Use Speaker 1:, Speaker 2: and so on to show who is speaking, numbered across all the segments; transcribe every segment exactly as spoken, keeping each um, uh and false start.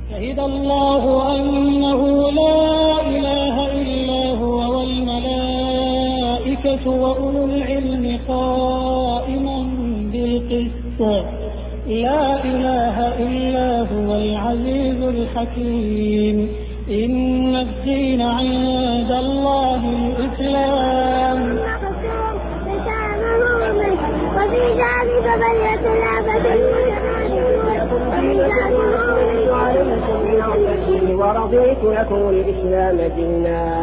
Speaker 1: شهد الله أنه لا إله إلا هو والملائكة وأولو العلم قائما بالقسط لا إله إلا هو العزيز الحكيم إن الدين عند الله الإسلام وفي ذلك فليتنافس
Speaker 2: ورضيت لكم الإسلام دينا.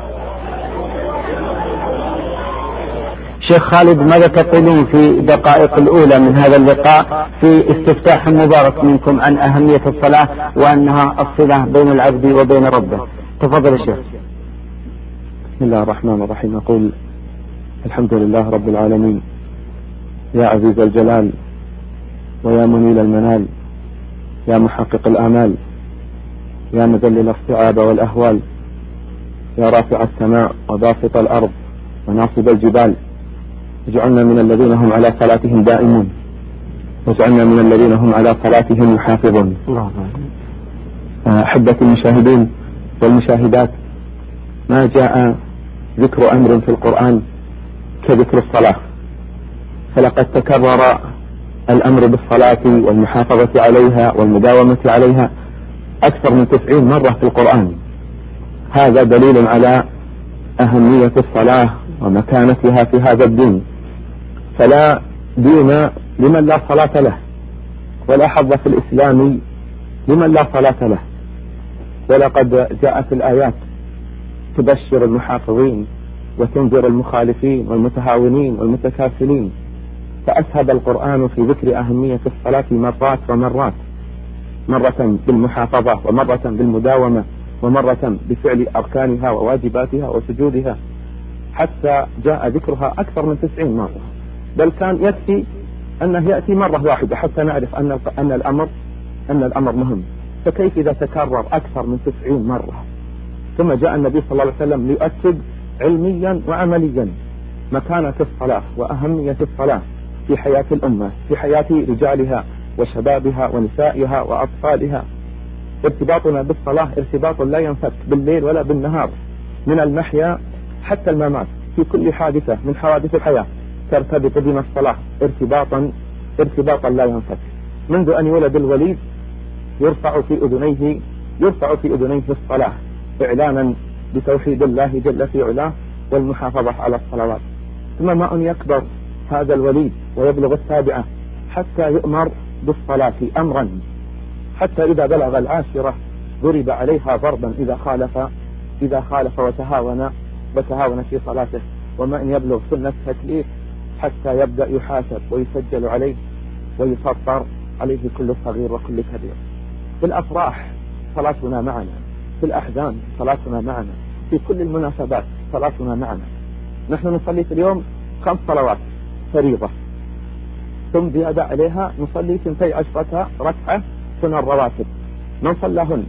Speaker 3: شيخ خالد، ماذا تقولون في دقائق الأولى من هذا اللقاء في استفتاح مبارك منكم عن أهمية الصلاة وأنها الصلة بين العبد وبين ربه؟ تفضل يا شيخ.
Speaker 4: بسم الله الرحمن الرحيم. أقول الحمد لله رب العالمين، يا عزيز الجلال ويا منيل المنال، يا محقق الآمال، يا مذلل الصعاب والأهوال، يا رافع السماء وباسط الأرض وناصب الجبال، اجعلنا من الذين هم على صلاتهم دائمون، واجعلنا من الذين هم على صلاتهم يحافظون. أحبتي المشاهدين والمشاهدات، ما جاء ذكر أمر في القرآن كذكر الصلاة، فلقد تكرر الأمر بالصلاة والمحافظة عليها والمداومة عليها أكثر من تسعين مرة في القرآن. هذا دليل على أهمية الصلاة ومكانتها في هذا الدين، فلا دين لمن لا صلاة له، ولا حظ في الإسلام لمن لا صلاة له. ولقد جاءت الآيات تبشر المحافظين وتنذر المخالفين والمتهاونين والمتكاسلين، فأسهب القرآن في ذكر أهمية الصلاة مرات ومرات، مرة بالمحافظة ومرة بالمداومة ومرة بفعل أركانها وواجباتها وسجودها، حتى جاء ذكرها أكثر من تسعين مرة، بل كان يكفي أنه يأتي مرة واحدة حتى نعرف أن أن الأمر أن الأمر مهم، فكيف إذا تكرر أكثر من تسعين مرة؟ ثم جاء النبي صلى الله عليه وسلم ليؤكد علميا وعمليا مكانة الصلاة وأهمية الصلاة في حياة الأمة، في حياة رجالها وشبابها ونسائها وأطفالها. ارتباطنا بالصلاة ارتباط لا ينفك بالليل ولا بالنهار، من المحيا حتى الممات، في كل حادثة من حوادث الحياة ترتبط بنا الصلاة ارتباطا ارتباطا لا ينفك. منذ أن يولد الوليد يرفع في أذنيه يرفع في أذنيه الصلاة إعلانا بتوحيد الله جل في علاه والمحافظة على الصلوات. ثم ما أن يكبر هذا الوليد ويبلغ السابعة حتى يؤمر بالصلاة أمرا، حتى إذا بلغ العاشرة ضرب عليها ضربا إذا خالف إذا خالف وتهاون وتهاون في صلاته. وما أن يبلغ سن التكليف حتى يبدأ يحاسب ويسجل عليه ويفطر عليه كل صغير وكل كبير. في الأفراح صلاتنا معنا، في الأحزان صلاتنا معنا، في كل المناسبات صلاتنا معنا. نحن نصلي في اليوم خمس صلوات فريضة، ثم زيادة عليها نصلي ثنتي عشرة ركعة سنن الرواتب. من صلىهن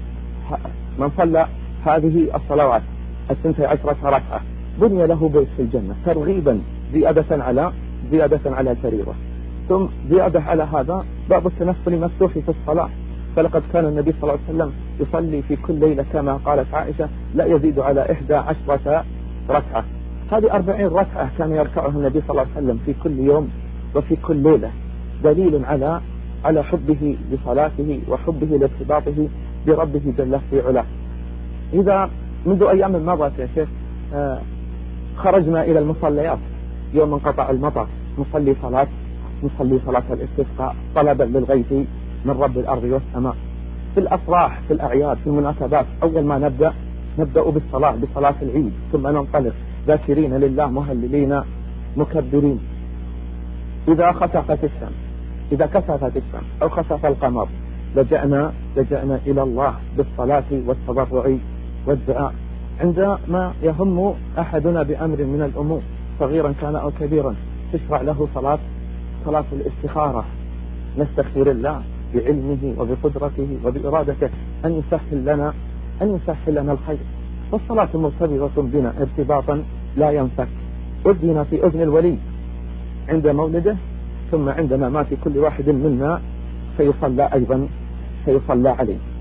Speaker 4: من صلى هذه الصلوات الثنتي عشرة ركعة بني له بيت في الجنة، ترغيبا زيادة على زيادة على الفريضة. ثم زيادة على هذا باب التنفل مفتوح في الصلاة، فلقد كان النبي صلى الله عليه وسلم يصلي في كل ليلة كما قالت عائشة لا يزيد على إحدى عشرة ركعة. هذه أربعين ركعة كان يركعها النبي صلى الله عليه وسلم في كل يوم وفي كل ليلة، دليل على على حبه لصلاته وحبه لارتباطه بربه جل في علاه. إذا منذ أيام مضت يا شيخ آه خرجنا إلى المصليات يوم انقطع المطر، نصلي صلاة نصلي صلاة الاستسقاء طلبا للغيث من رب الأرض والسماء. في الأفراح في الأعياد في المناسبات أول ما نبدأ نبدأ بالصلاة بصلاة العيد، ثم ننطلق ذاكرين لله مهللين مكبرين. إذا خسفت الشمس إذا كسفت الشمس أو خسف القمر لجأنا لجأنا إلى الله بالصلاة والتضرع والدعاء. عندما يهم أحدنا بأمر من الأمور صغيرا كان أو كبيرا تشرع له صلاة صلاة الاستخارة، نستخير الله بعلمه وبقدرته وبإرادته أن يسهل لنا أن يسهل لنا الخير. والصلاة مرتبطة بنا ارتباطا لا ينفك، أذن في أذن الولي عند مولده، ثم عند ممات كل واحد منا سيصلى أيضا سيصلى عليه.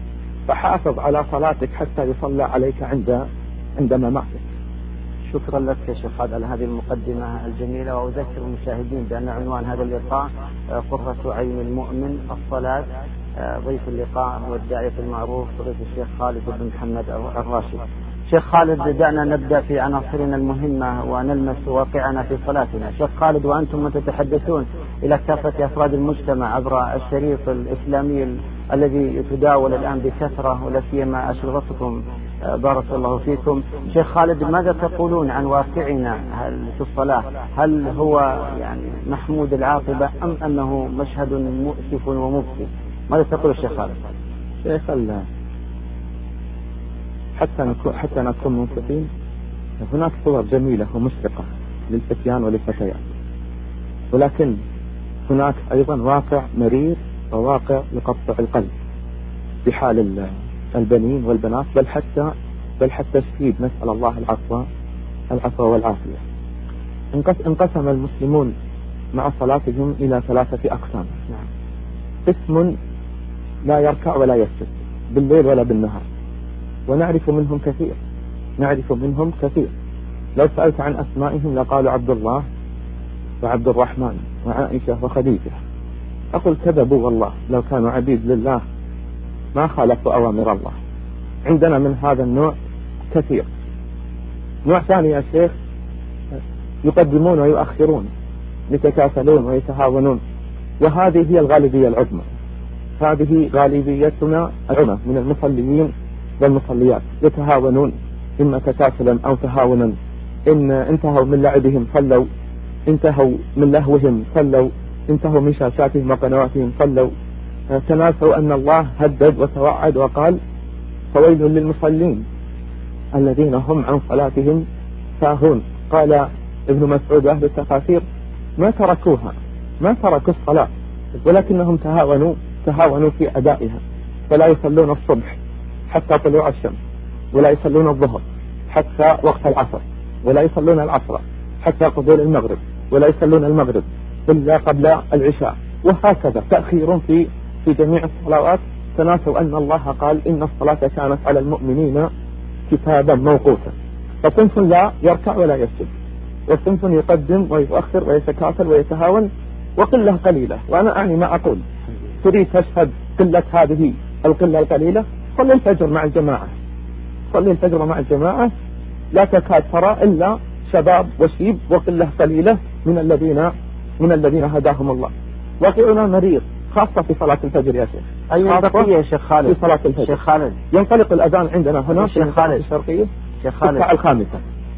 Speaker 4: فحافظ على صلاتك حتى يصلى عليك عند عند مماتك.
Speaker 3: شكرا لك يا شيخ خالد على هذه المقدمة الجميلة، وأذكر المشاهدين بأن عنوان هذا اللقاء قرة عين المؤمن الصلاة. ضيف اللقاء هو الداعية المعروف ضيف الشيخ خالد بن محمد الراشد. شيخ خالد، دعنا نبدأ في عناصرنا المهمة ونلمس واقعنا في صلاتنا. شيخ خالد، وأنتم تتحدثون إلى كافة أفراد المجتمع عبر الشريط الإسلامي الذي يتداول الآن بكثرة، ولا سيما أشرطتكم بارك الله فيكم. شيخ خالد، ماذا تقولون عن واقعنا في الصلاة؟ هل هو يعني محمود العاقبة أم أنه مشهد مؤسف ومبكي؟ ماذا تقول الشيخ خالد؟
Speaker 4: شيخ الله، حتى نكون حتى نكون منصفين، هناك صور جميلة ومشرقة للفتيان وللفتيات، ولكن هناك أيضا واقع مرير وواقع يقطع القلب بحال البنين والبنات، بل حتى بل حتى الشهيد، نسأل الله العفو العفو والعافية. انقسم المسلمون مع صلاتهم إلى ثلاثة أقسام. قسم لا يركع ولا يسجد بالليل ولا بالنهار، ونعرف منهم كثير نعرف منهم كثير لو سألت عن أسمائهم لقالوا عبد الله وعبد الرحمن وعائشة وخديجة. أقول كذبوا والله، لو كانوا عبيد لله ما خالفوا أوامر الله. عندنا من هذا النوع كثير. نوع ثاني يا شيخ، يقدمون ويؤخرون، يتكاسلون ويتهاونون، وهذه هي الغالبية العظمى. هذه غالبيتنا العظمى من المصليين والمصليات، يتهاونون إما تكاسلا أو تهاونا. إن انتهوا من لعبهم صلوا، انتهوا من لهوهم صلوا، انتهوا من شاشاتهم وقنواتهم صلوا. تناسوا أن الله هدد وتوعد وقال فويل للمصلين الذين هم عن صلاتهم ساهون. قال ابن مسعود أهل التفاسير ما تركوها ما تركوا الصلاة، ولكنهم تهاونوا تهاونوا في أدائها، فلا يصلون الصبح حتى طلوع الشمس، ولا يصلون الظهر حتى وقت العصر، ولا يصلون العصر حتى قبول المغرب، ولا يصلون المغرب إلا قبل العشاء، وهكذا تأخير في في جميع الصلوات. تناسوا أن الله قال إن الصلاة كانت على المؤمنين كتابا موقوتا. فصنف لا يركع ولا يسجد، وصنف يقدم ويؤخر ويتكاسل ويتهاون، وقلة قليلة. وأنا أعني ما أقول. تريد تشهد قلة هذه القلة القليلة، صلي الفجر مع الجماعة صلي الفجر مع الجماعة لا تكاد ترى إلا شباب وشيب وقلة قليلة من الذين من الذين هداهم الله. واقعنا مريض خاصة في صلاة الفجر يا شيخ.
Speaker 3: أيوة بقية يا شيخ خالد.
Speaker 4: في صلاة الفجر
Speaker 3: شيخ خالد،
Speaker 4: ينطلق الأذان عندنا هنا في
Speaker 3: الشرقية
Speaker 4: الشرقية
Speaker 3: شيخ خالد
Speaker 4: الساعة الخامسة.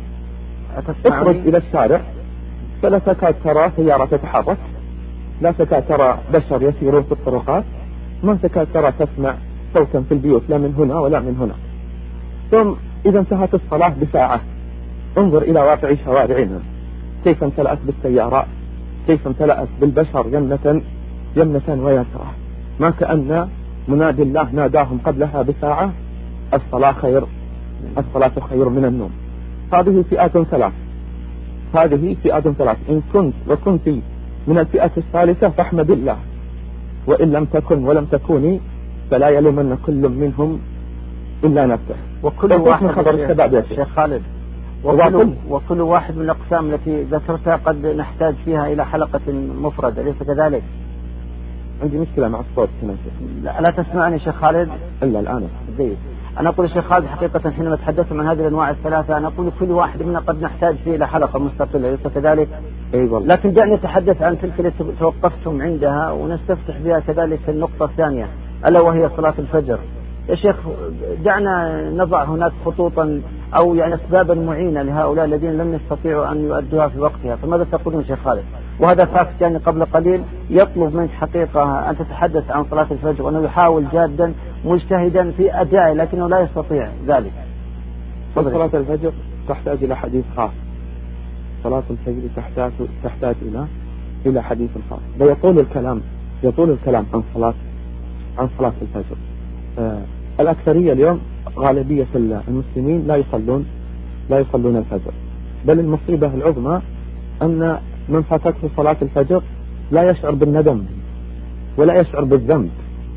Speaker 4: اخرج إلى الشارع فلا تكاد ترى سيارة تتحرك، لا تكاد ترى بشر يسيرون في الطرقات، ما تكاد ترى تسمع صوتا في البيوت لا من هنا ولا من هنا. ثم إذا انتهت الصلاة بساعة انظر إلى واقع شوارعنا، كيف امتلأت بالسيارات، كيف امتلأت بالبشر يمنة يمنة ويسرى، ما كأن منادي الله ناداهم قبلها بساعة الصلاة خير الصلاة خير من النوم. هذه فئات ثلاث هذه فئات ثلاث إن كنت وكنت من الفئة الثالثة فاحمد الله، وإن لم تكن ولم تكوني فلا يلومن كل منهم إلا نفسه.
Speaker 3: وكل واحد
Speaker 4: من خبر الشباب يا
Speaker 3: شيخ خالد، وكل, وكل واحد من الأقسام التي ذكرتها قد نحتاج فيها إلى حلقة مفردة، أليس كذلك؟
Speaker 4: عندي مشكلة مع الصوت هنا.
Speaker 3: لا, لا تسمعني شيخ خالد؟
Speaker 4: إلا الآن.
Speaker 3: زيد. أنا أقول شيخ خالد حقيقة حينما تحدثنا عن هذه الأنواع الثلاثة أنا أقول كل واحد منا قد نحتاج فيه إلى حلقة مستقلة، أليس كذلك؟
Speaker 4: أي والله.
Speaker 3: لكن دعني نتحدث عن تلك التي توقفتم عندها ونستفتح بها كذلك النقطة الثانية ألا وهي صلاة الفجر. يا شيخ دعنا نضع هناك خطوطا أو يعني أسبابا معينة لهؤلاء الذين لم يستطيعوا أن يؤدوها في وقتها، فماذا تقولون شيخ خالد؟ وهذا فاكت كان قبل قليل يطلب منك حقيقة أن تتحدث عن صلاة الفجر، وأنه يحاول جادا مجتهدا في أدائه لكنه لا يستطيع ذلك.
Speaker 4: صلاة الفجر تحتاج إلى حديث خاص. صلاة الفجر تحتاج تحتاج إلى إلى حديث خاص. ويطول الكلام يطول الكلام عن صلاة عن صلاة الفجر. آه الأكثرية اليوم غالبية المسلمين لا يصلون لا يصلون الفجر، بل المصيبة العظمى أن من فاتته صلاة الفجر لا يشعر بالندم ولا يشعر بالذنب،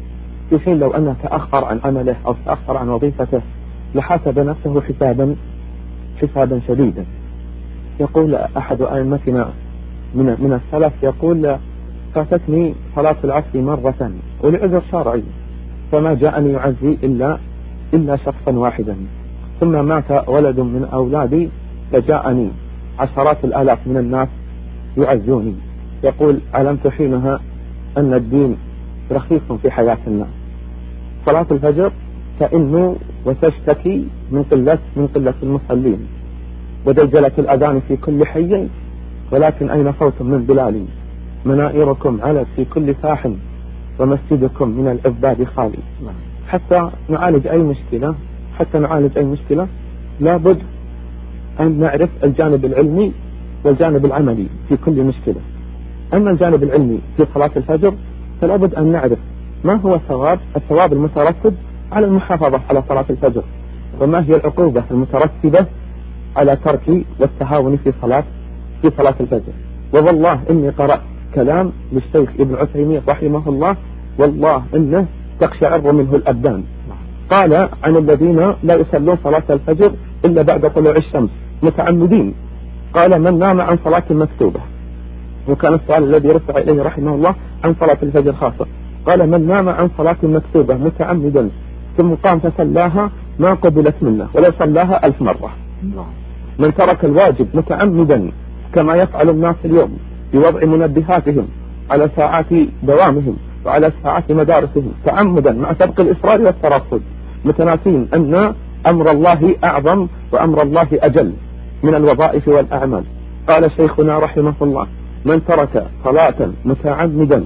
Speaker 4: في حين لو أنه تأخر عن عمله أو تأخر عن وظيفته لحاسب نفسه حسابا حسابا شديدا. يقول أحد أئمتنا من من السلف يقول فاتتني صلاة العصر مرة ولعذر شرعي فما جاءني يعزي إلا إلا شخصا واحدا، ثم مات ولد من أولادي فجاءني عشرات الآلاف من الناس يعزوني. يقول علمت حينها أن الدين رخيص في حياة الناس. صلاة الفجر تئن وتشتكي من قلة من قلة المصلين ودجلة الأذان في كل حي، ولكن أين صوت من بلال؟ منائركم علت في كل ساح ومسجدكم من العباد خالي. حتى نعالج أي مشكلة حتى نعالج أي مشكلة لابد أن نعرف الجانب العلمي والجانب العملي في كل مشكلة. أما الجانب العلمي في صلاة الفجر فلابد أن نعرف ما هو الثواب الثواب المترتب على المحافظة على صلاة الفجر، وما هي العقوبة المترتبة على ترك والتهاون في صلاة في صلاة الفجر. والله إني قرأت كلام للشيخ ابن عثيمين رحمه الله والله إنه تقشعر منه الأبدان. قال عن الذين لا يصلون صلاة الفجر إلا بعد طلوع الشمس متعمدين، قال من نام عن صلاة مكتوبة، وكان السؤال الذي رفع إليه رحمه الله عن صلاة الفجر خاصة، قال من نام عن صلاة مكتوبة متعمدا ثم قام فصلاها ما قبلت منه ولو صلاها ألف مرة. من ترك الواجب متعمدا كما يفعل الناس اليوم بوضع منبهاتهم على ساعات دوامهم وعلى ساعات مدارسهم تعمدا مع سبق الإصرار والترصد، متناسين أن أمر الله أعظم وأمر الله أجل من الوظائف والأعمال. قال شيخنا رحمه الله من ترك صلاة متعمدا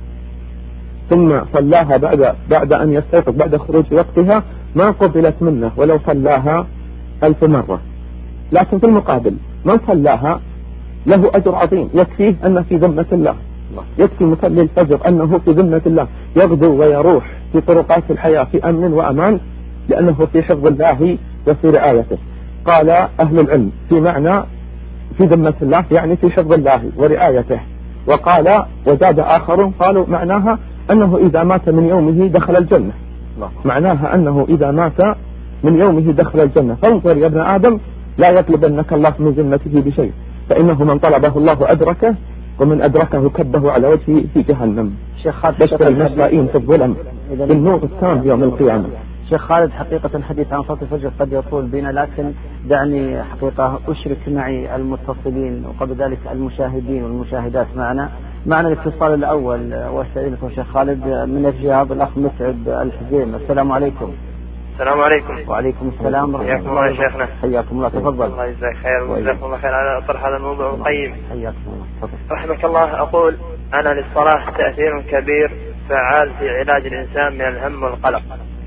Speaker 4: ثم صلاها بعد بعد أن يستيقظ بعد خروج وقتها ما قبلت منه ولو صلاها ألف مرة. لكن في المقابل من صلاها له أجر عظيم، يكفيه أنه في ذمة الله، يكفي مصلي الفجر أنه في ذمة الله، يغدو ويروح في طرقات الحياة في أمن وأمان لأنه في حفظ الله وفي رعايته. قال أهل العلم في معنى في ذمة الله يعني في حفظ الله ورعايته. وقال وزاد آخرون قالوا معناها أنه إذا مات من يومه دخل الجنة، معناها أنه إذا مات من يومه دخل الجنة. فانظر يا ابن آدم لا يطلبنك الله من ذمته بشيء، فإنه من طلبه الله أدركه ومن أدركه كبه على وجهه في جهنم. بشر المسائين في الظلم بالنور التام يوم القيامة.
Speaker 3: شيخ خالد حقيقة الحديث عن صلاة الفجر قد يطول بنا، لكن دعني حقيقة أشرك معي المتصلين وقبل ذلك المشاهدين والمشاهدات معنا. معنا الاتصال الأول واستأذنكم شيخ خالد من الرياض الأخ مسعد الحزيم. السلام عليكم.
Speaker 5: السلام عليكم.
Speaker 3: وعليكم السلام.
Speaker 5: حياكم الله يا شيخنا.
Speaker 3: حياكم الله، تفضل.
Speaker 5: الله يجزاك خير وجزاكم الله خير على طرح هذا الموضوع القيم.
Speaker 3: حياكم الله، تفضل.
Speaker 5: رحمك الله. أقول أنا للصلاة تأثير كبير فعال في علاج الإنسان من الهم والقلق،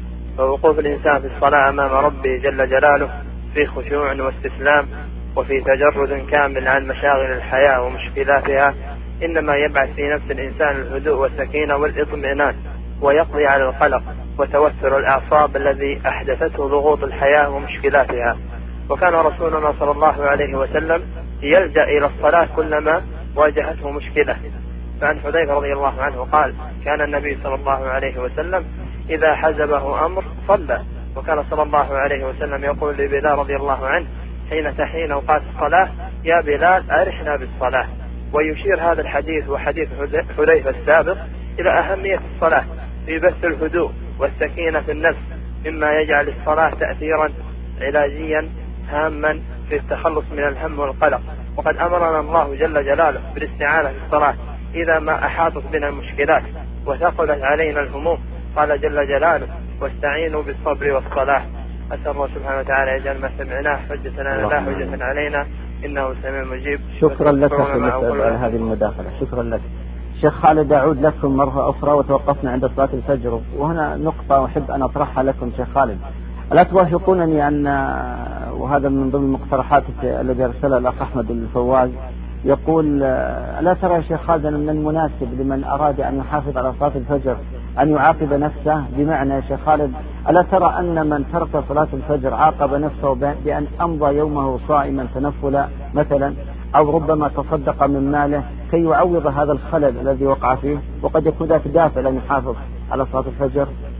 Speaker 5: فوقوف الإنسان في الصلاة أمام ربي جل جلاله في خشوع واستسلام وفي تجرد كامل عن مشاغل الحياة ومشكلاتها إنما يبعث في نفس الإنسان الهدوء والسكينة والاطمئنان، ويقضي على القلق وتوتر الأعصاب الذي أحدثته ضغوط الحياة ومشكلاتها. وكان رسولنا صلى الله عليه وسلم يلجأ إلى الصلاة كلما واجهته مشكلة. فعن حذيفة رضي الله عنه قال كان النبي صلى الله عليه وسلم إذا حزبه أمر صلى، وكان صلى الله عليه وسلم يقول لبلال رضي الله عنه حين تحين أوقات الصلاة يا بلال أرحنا بالصلاة. ويشير هذا الحديث وحديث حذيفة السابق إلى أهمية الصلاة في بث الهدوء والسكينة في النفس، مما يجعل الصلاة تأثيرا علاجيا هاما في التخلص من الهم والقلق. وقد أمرنا الله جل جلاله بالاستعانة في الصلاة إذا ما أحاطت بنا المشكلات وثقلت علينا الهموم، قال جل جلاله واستعينوا بالصبر والصلاة. أسأل الله سبحانه وتعالى يجعل ما سمعناه حجة لنا لا حجة علينا إنه سميع مجيب.
Speaker 3: شكرا لك على هذه المداخلة، شكرا لك. شيخ خالد أعود لكم مرة أخرى، وتوقفنا عند صلاة الفجر، وهنا نقطة أحب أن أطرحها لكم شيخ خالد. ألا توافقونني أن وهذا من ضمن المقترحات الذي أرسلها الأخ أحمد الفواز، يقول ألا ترى يا شيخ خالد من المناسب لمن أراد أن يحافظ على صلاة الفجر أن يعاقب نفسه؟ بمعنى يا شيخ خالد ألا ترى أن من ترك صلاة الفجر عاقب نفسه بأن أمضى يومه صائما تنفلا مثلا، أو ربما تصدق من ماله كي يعوض هذا الخلل الذي وقع فيه، وقد يكون ذاك دافع لأن يحافظ على صلاة الفجر؟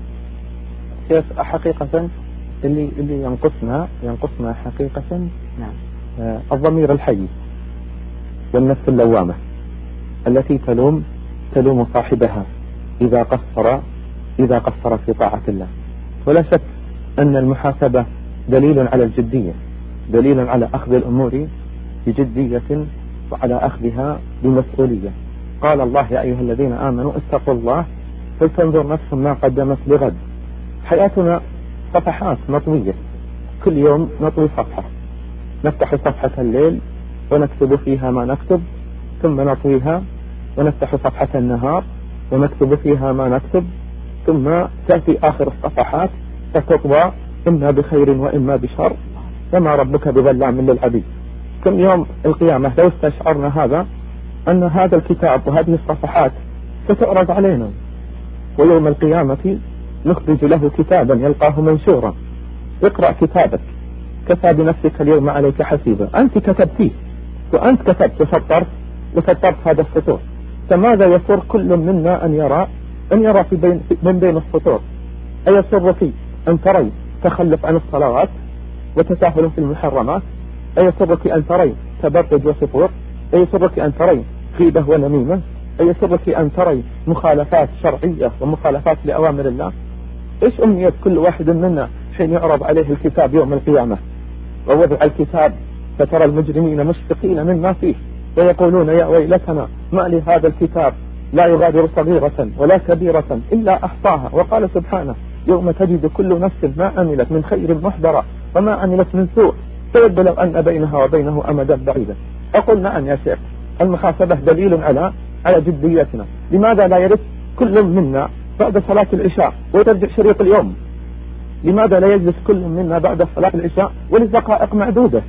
Speaker 4: شيخ حقيقة اللي اللي ينقصنا ينقصنا حقيقة
Speaker 3: نعم
Speaker 4: آه الضمير الحي والنفس اللوامة التي تلوم تلوم صاحبها إذا قصر إذا قصر في طاعة الله. ولا شك أن المحاسبة دليل على الجدية، دليل على أخذ الأمور بجدية وعلى أخذها بمسؤولية. قال الله يا أيها الذين آمنوا اتقوا الله فلتنظر نفس ما قدمت لغد. حياتنا صفحات مطوية، كل يوم نطوي صفحة، نفتح صفحة الليل ونكتب فيها ما نكتب، ثم نطويها ونفتح صفحة النهار ونكتب فيها ما نكتب، ثم تأتي آخر الصفحات فتطوى إما بخير وإما بشر، وما ربك بظلام للعبيد. كم يوم القيامة لو استشعرنا هذا أن هذا الكتاب وهذه الصفحات ستعرض علينا، ويوم القيامة نخرج له كتابا يلقاه منشورا، اقرأ كتابك كفى بنفسك اليوم عليك حسيبا. أنت كتبتيه وأنت كتبت وسطرت وسطرت هذا السطور، فماذا يسر كل منا أن يرى أن يرى في بين من بين السطور؟ أيسرك أن تري تخلف عن الصلوات وتساهل في المحرمات؟ أيسرك أن تري تبرج وسفور؟ أيسرك أن تري غيبة ونميمة؟ أيسرك أن تري مخالفات شرعية ومخالفات لأوامر الله؟ إيش أمنية كل واحد منا حين يعرض عليه الكتاب يوم القيامة ووضع الكتاب فترى المجرمين مشفقين مما فيه ويقولون يا ويلتنا ما لهذا الكتاب لا يغادر صغيرة ولا كبيرة إلا أحصاها. وقال سبحانه يوم تجد كل نفس ما عملت من خير محضرة وما عملت من سوء تود لو أن بينها وبينه أمدا بعيدا. أقول نعم يا شيخ، المحاسبة دليل على على جديتنا. لماذا لا يرد كل منا بعد صلاة العشاء ويرجع شريط اليوم؟ لماذا لا يجلس كل منا بعد صلاة العشاء ولدقائق معدودة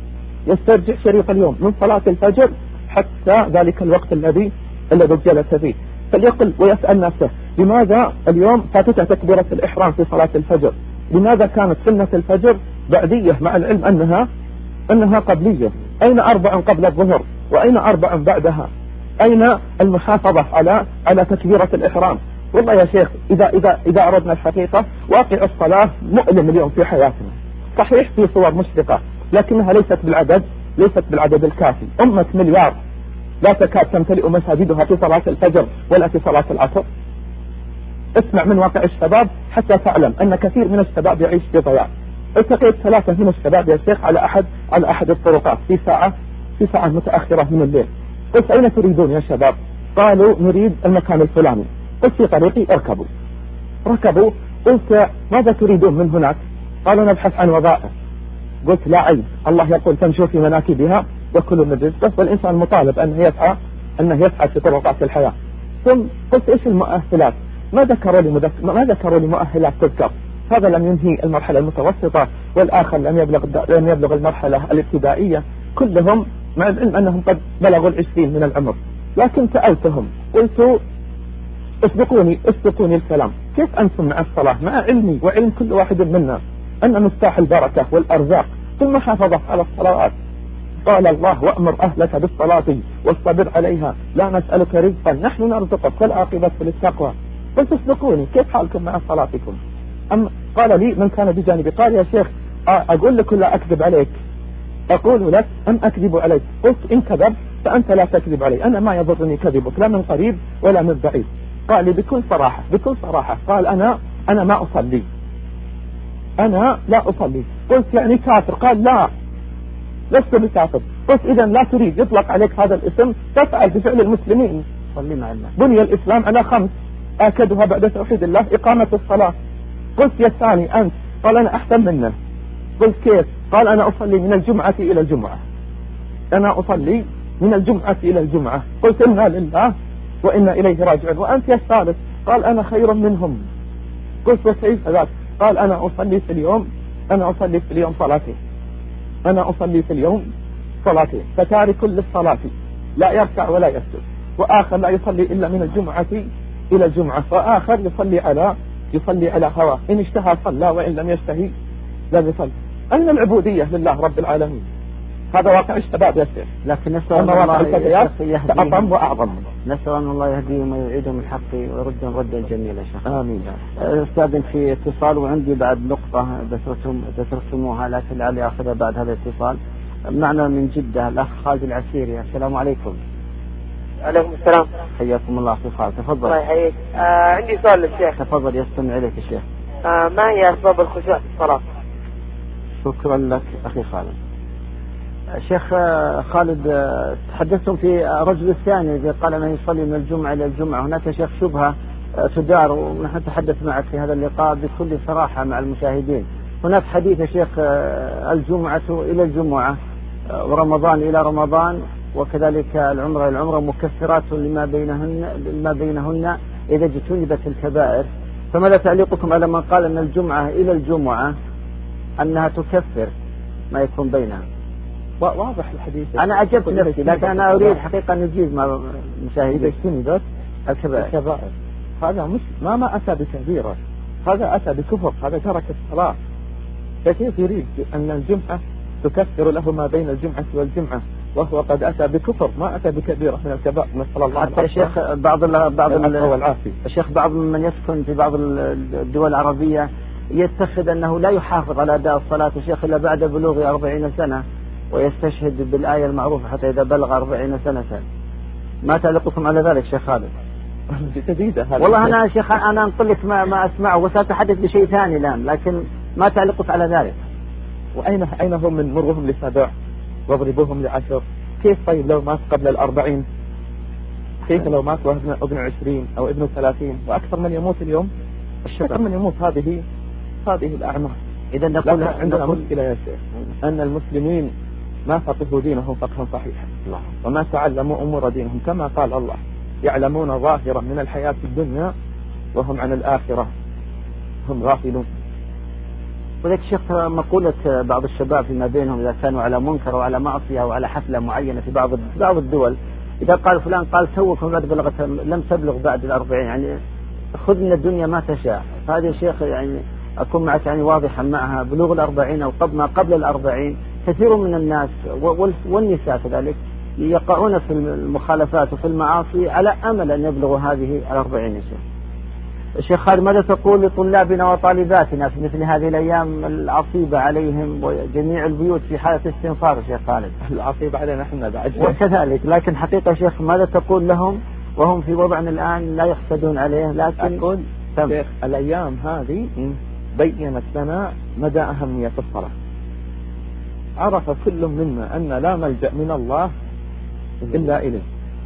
Speaker 4: يسترجع شريط اليوم من صلاة الفجر حتى ذلك الوقت الذي الذي جلس فيه؟ فليقل ويسأل نفسه لماذا اليوم فاتته تكبيرة الإحرام في صلاة الفجر؟ لماذا كانت سنة الفجر بعدية مع العلم أنها أنها قبلية؟ أين أربع قبل الظهر وأين أربع بعدها؟ أين المحافظة على على تكبيرة الإحرام؟ والله يا شيخ إذا إذا إذا أردنا الحقيقة واقع الصلاة مؤلم اليوم في حياتنا. صحيح في صور مشرقة لكنها ليست بالعدد ليست بالعدد الكافي. أمة مليار لا تكاد تمتلئ مساجدها في صلاة الفجر ولا في صلاة العصر. اسمع من واقع الشباب حتى تعلم أن كثير من الشباب يعيش في ضياع. التقيت ثلاثة من الشباب يا شيخ على أحد على أحد الطرقات في ساعة في ساعة متأخرة من الليل. قلت أين تريدون يا شباب؟ قالوا نريد المكان الفلاني. قلت في طريقي اركبوا. ركبوا. قلت ماذا تريدون من هناك؟ قالوا نبحث عن وظائف. قلت لا عيب، الله يقول تمشوا في مناكبها وكلوا من رزقه، والإنسان مطالب أنه يسعى أنه يسعى في طرقات الحياة. ثم قلت إيش المؤهلات؟ ما ذكروا لي مذك... ما ذكروا لي مؤهلات تذكر. هذا لم ينهي المرحلة المتوسطة والآخر لم يبلغ لم يبلغ المرحلة الابتدائية، كلهم مع العلم أنهم قد بلغوا العشرين من العمر. لكن سألتهم قلت اسبقوني اسبقوني الكلام، كيف أنتم مع الصلاة مع علمي وعلم كل واحد منا أن مفتاح البركة والأرزاق ثم حافظ على الصلوات؟ قال الله وأمر أهلك بالصلاة واصطبر عليها لا نسألك رزقا نحن نرزقك والعاقبة للتقوى. قلت اسبقوني، كيف حالكم مع صلاتكم؟ أم قال لي من كان بجانبي قال يا شيخ أقول لك لا أكذب عليك، أقول لك أم أكذب عليك؟ قلت إن كذب فأنت لا تكذب علي، أنا ما يضرني كذبك لا من قريب ولا من بعيد. قال لي بكل صراحة بكل صراحة قال أنا أنا ما أصلي أنا لا أصلي. قلت يعني كافر؟ قال لا لست بكافر. قلت إذا لا تريد يطلق عليك هذا الاسم تفعل بفعل المسلمين.
Speaker 3: صلي مع الله.
Speaker 4: بني الإسلام على خمس آكدها بعد توحيد الله إقامة الصلاة. قلت يا الثاني أنت؟ قال أنا أحسن منه. قلت كيف؟ قال أنا أصلي من الجمعة إلى الجمعة أنا أصلي من الجمعة إلى الجمعة. قلت إنا لله وإنا إليه راجعون. وأنت يا الثالث؟ قال أنا خير منهم. قلت وكيف ذاك؟ قال أنا أصلي في اليوم أنا أصلي في اليوم صلاتين أنا أصلي في اليوم صلاتين فتارك للصلاة لا يركع ولا يسجد، وآخر لا يصلي إلا من الجمعة إلى الجمعة، وآخر يصلي على يصلي على هواه، إن اشتهى صلى وإن لم يشتهي لم يصلي. أين العبودية لله رب العالمين؟ هذا واقع الشباب يا شيخ.
Speaker 3: لكن نسأل
Speaker 4: أما واقع الفتيات أعظم وأعظم.
Speaker 3: نسأل أن الله يهديهم ويعيدهم الحق ويردهم ردا جميلا يا شيخ.
Speaker 4: آمين.
Speaker 3: أستاذ في اتصال، وعندي بعد نقطة ذكرتم ذكرتموها لكن لعلي أخذها بعد هذا الاتصال. معنا من جدة الأخ خالد العسيري. السلام عليكم.
Speaker 5: عليكم السلام.
Speaker 3: حياكم الله أخي خالد، تفضل.
Speaker 5: الله يحييك. آه عندي سؤال للشيخ.
Speaker 3: تفضل يستمع إليك الشيخ.
Speaker 5: آه ما هي أسباب الخشوع في الصلاة؟
Speaker 3: شكرا لك أخي خالد. شيخ خالد، تحدثتم في رجل الثاني الذي قال أنه يصلي من الجمعة إلى الجمعة. هناك شيخ شبهة تدار ونحن نتحدث معك في هذا اللقاء بكل صراحة مع المشاهدين. هناك حديث يا شيخ الجمعة إلى الجمعة ورمضان إلى رمضان وكذلك العمرة العمرة مكفرات لما بينهن لما بينهن إذا اجتنبت الكبائر. فماذا تعليقكم على من قال أن الجمعة إلى الجمعة أنها تكفر ما يكون بينها؟
Speaker 4: واضح الحديث.
Speaker 3: أنا أجبت نفسي لكن أنا أريد حقيقة نجيز مع المشاهدين.
Speaker 4: إذا اجتنبت الكبائر الكبائر هذا مش ما ما أتى بكبيرة، هذا أتى بكفر، هذا ترك الصلاة. فكيف يريد أن الجمعة تكفر له ما بين الجمعة والجمعة وهو قد أتى بكفر ما أتى بكبيرة من الكبائر؟ نسأل الله
Speaker 3: حتى الشيخ بعض بعض الشيخ بعض من يسكن في بعض الدول العربية يتخذ أنه لا يحافظ على أداء الصلاة الشيخ إلا بعد بلوغ أربعين سنة ويستشهد بالآية المعروفة حتى إذا بلغ أربعين سنة. ما تعليقكم على ذلك شيخ خالد؟ والله أنا شيخ أنا أنقل لك ما, ما أسمعه وسأتحدث بشيء ثاني الآن، لكن ما تعليقك على ذلك؟
Speaker 4: وأين أين هم من مرهم لسبع واضربوهم لعشر؟ كيف طيب لو مات قبل الأربعين؟ كيف لو مات وابن ابن عشرين أو ابن ثلاثين؟ وأكثر من يموت اليوم أكثر من يموت. هذه هذه الأعمار.
Speaker 3: إذا نقول
Speaker 4: عندنا مشكلة يا شيخ أن المسلمين ما فقهوا دينهم فقها صحيحا وما تعلموا أمور دينهم كما قال الله يعلمون ظاهرا من الحياة الدنيا وهم عن الآخرة هم غافلون.
Speaker 3: ولك شيخ مقولة بعض الشباب فيما بينهم إذا كانوا على منكر أو على معصية أو على حفلة معينة في بعض بعض الدول، إذا قال فلان قال توكم بعد بلغت لم تبلغ بعد الأربعين يعني خذ من الدنيا ما تشاء. هذه الشيخ يعني أكون معك يعني واضحا معها بلوغ الأربعين أو قبل ما قبل الأربعين كثير من الناس والنساء كذلك يقعون في المخالفات وفي المعاصي على أمل أن يبلغوا هذه الأربعين. الشيخ الشيخ خالد ماذا تقول لطلابنا وطالباتنا في مثل هذه الأيام العصيبة عليهم وجميع البيوت في حالة استنفار؟ الشيخ خالد
Speaker 4: العصيبة علينا احنا بعد
Speaker 3: وكذلك، لكن حقيقة شيخ ماذا تقول لهم وهم في وضع الآن لا يحسدون عليه؟ لكن
Speaker 4: أقول شيخ الأيام هذه بيّنت لنا مدى أهمية الصلاة. عرف كل منا أن لا ملجأ من الله إلا إليه.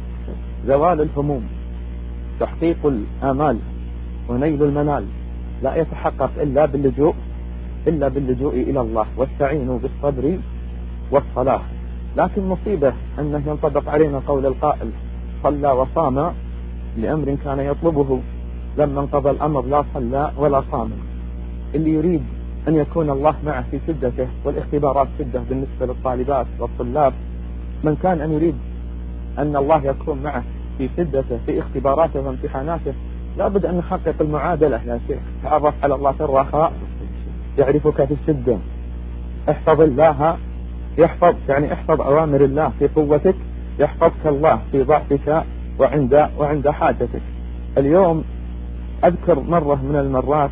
Speaker 4: زوال الهموم تحقيق الآمال ونيل المنال لا يتحقق إلا باللجوء إلا باللجوء إلى الله واستعينوا بالصبر والصلاة. لكن مصيبة أنه ينطبق علينا قول القائل صلى وصام لأمر كان يطلبه لما انقضى الأمر لا صلى ولا صام. اللي يريد أن يكون الله معه في شدته والاختبارات شدة بالنسبة للطالبات والطلاب، من كان أن يريد أن الله يكون معه في شدته في اختباراته وامتحاناته لابد أن نحقق المعادلة يا شيخ. تعرف على الله في الرخاء يعرفك في الشدة. احفظ الله يحفظ يعني احفظ أوامر الله في قوتك يحفظك الله في ضعفك وعند وعند حاجتك. اليوم أذكر مرة من المرات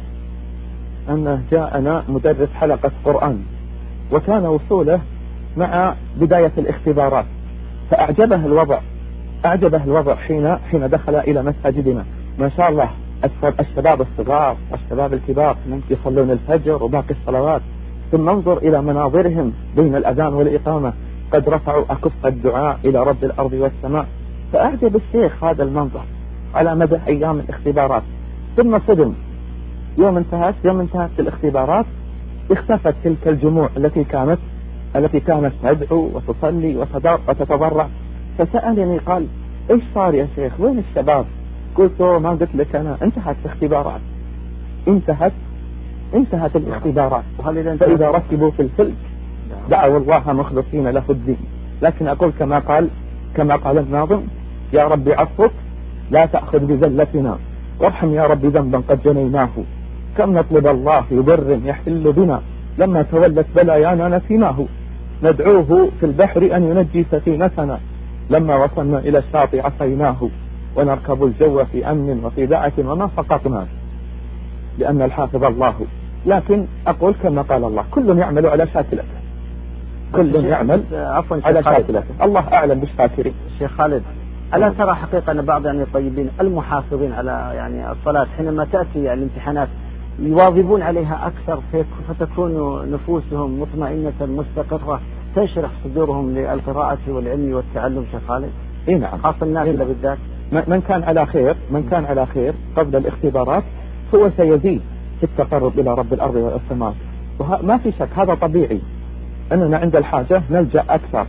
Speaker 4: أنه جاءنا مدرس حلقة قرآن وكان وصوله مع بداية الاختبارات فأعجبه الوضع أعجبه الوضع حين حين دخل إلى مساجدنا. ما شاء الله الشباب الصغار والشباب الكبار يصلون الفجر وباقي الصلوات، ثم انظر إلى مناظرهم بين الأذان والإقامة قد رفعوا أكف الدعاء إلى رب الأرض والسماء. فأعجب الشيخ هذا المنظر على مدى أيام الاختبارات. ثم صدم يوم انتهت يوم انتهت الاختبارات اختفت تلك الجموع التي كانت التي كانت تدعو وتصلي وتتضرع. فسألني قال ايش صار يا شيخ وين الشباب؟ قلت ما قلت لك أنا انتهت الاختبارات انتهت انتهت الاختبارات فإذا ركبوا في الفلك دعوا الله مخلصين له الدين. لكن أقول كما قال كما قال الناظم يا رب عفوك لا تأخذ بذلتنا وارحم يا رب ذنبا قد جنيناه كم نطلب الله بر يحل بنا لما تولت بلايانا نسيناه. ندعوه في البحر أن ينجي سفينتنا، لما وصلنا إلى الشاطئ عصيناه، ونركب الجو في أمن وفي دعة وما سقطناه، لأن الحافظ الله. لكن أقول كما قال الله: كل يعمل على شاكلته، كل يعمل على شاكلته، الله أعلم بالشاكرين.
Speaker 3: الشيخ خالد، ألا ترى حقيقة أن بعض يعني الطيبين المحافظين على يعني الصلاة حينما تأتي الامتحانات يواظبون عليها أكثر، فتكون نفوسهم مطمئنة مستقرة، تشرح صدورهم للقراءة والعلم والتعلم؟ شيخ خالد،
Speaker 4: إيه نعم،
Speaker 3: خاصة النافلة بالذات.
Speaker 4: من كان على خير من كان على خير قبل الاختبارات هو سيزيد في التقرب إلى رب الأرض والسماء، وما في شك هذا طبيعي أننا عند الحاجة نلجأ أكثر،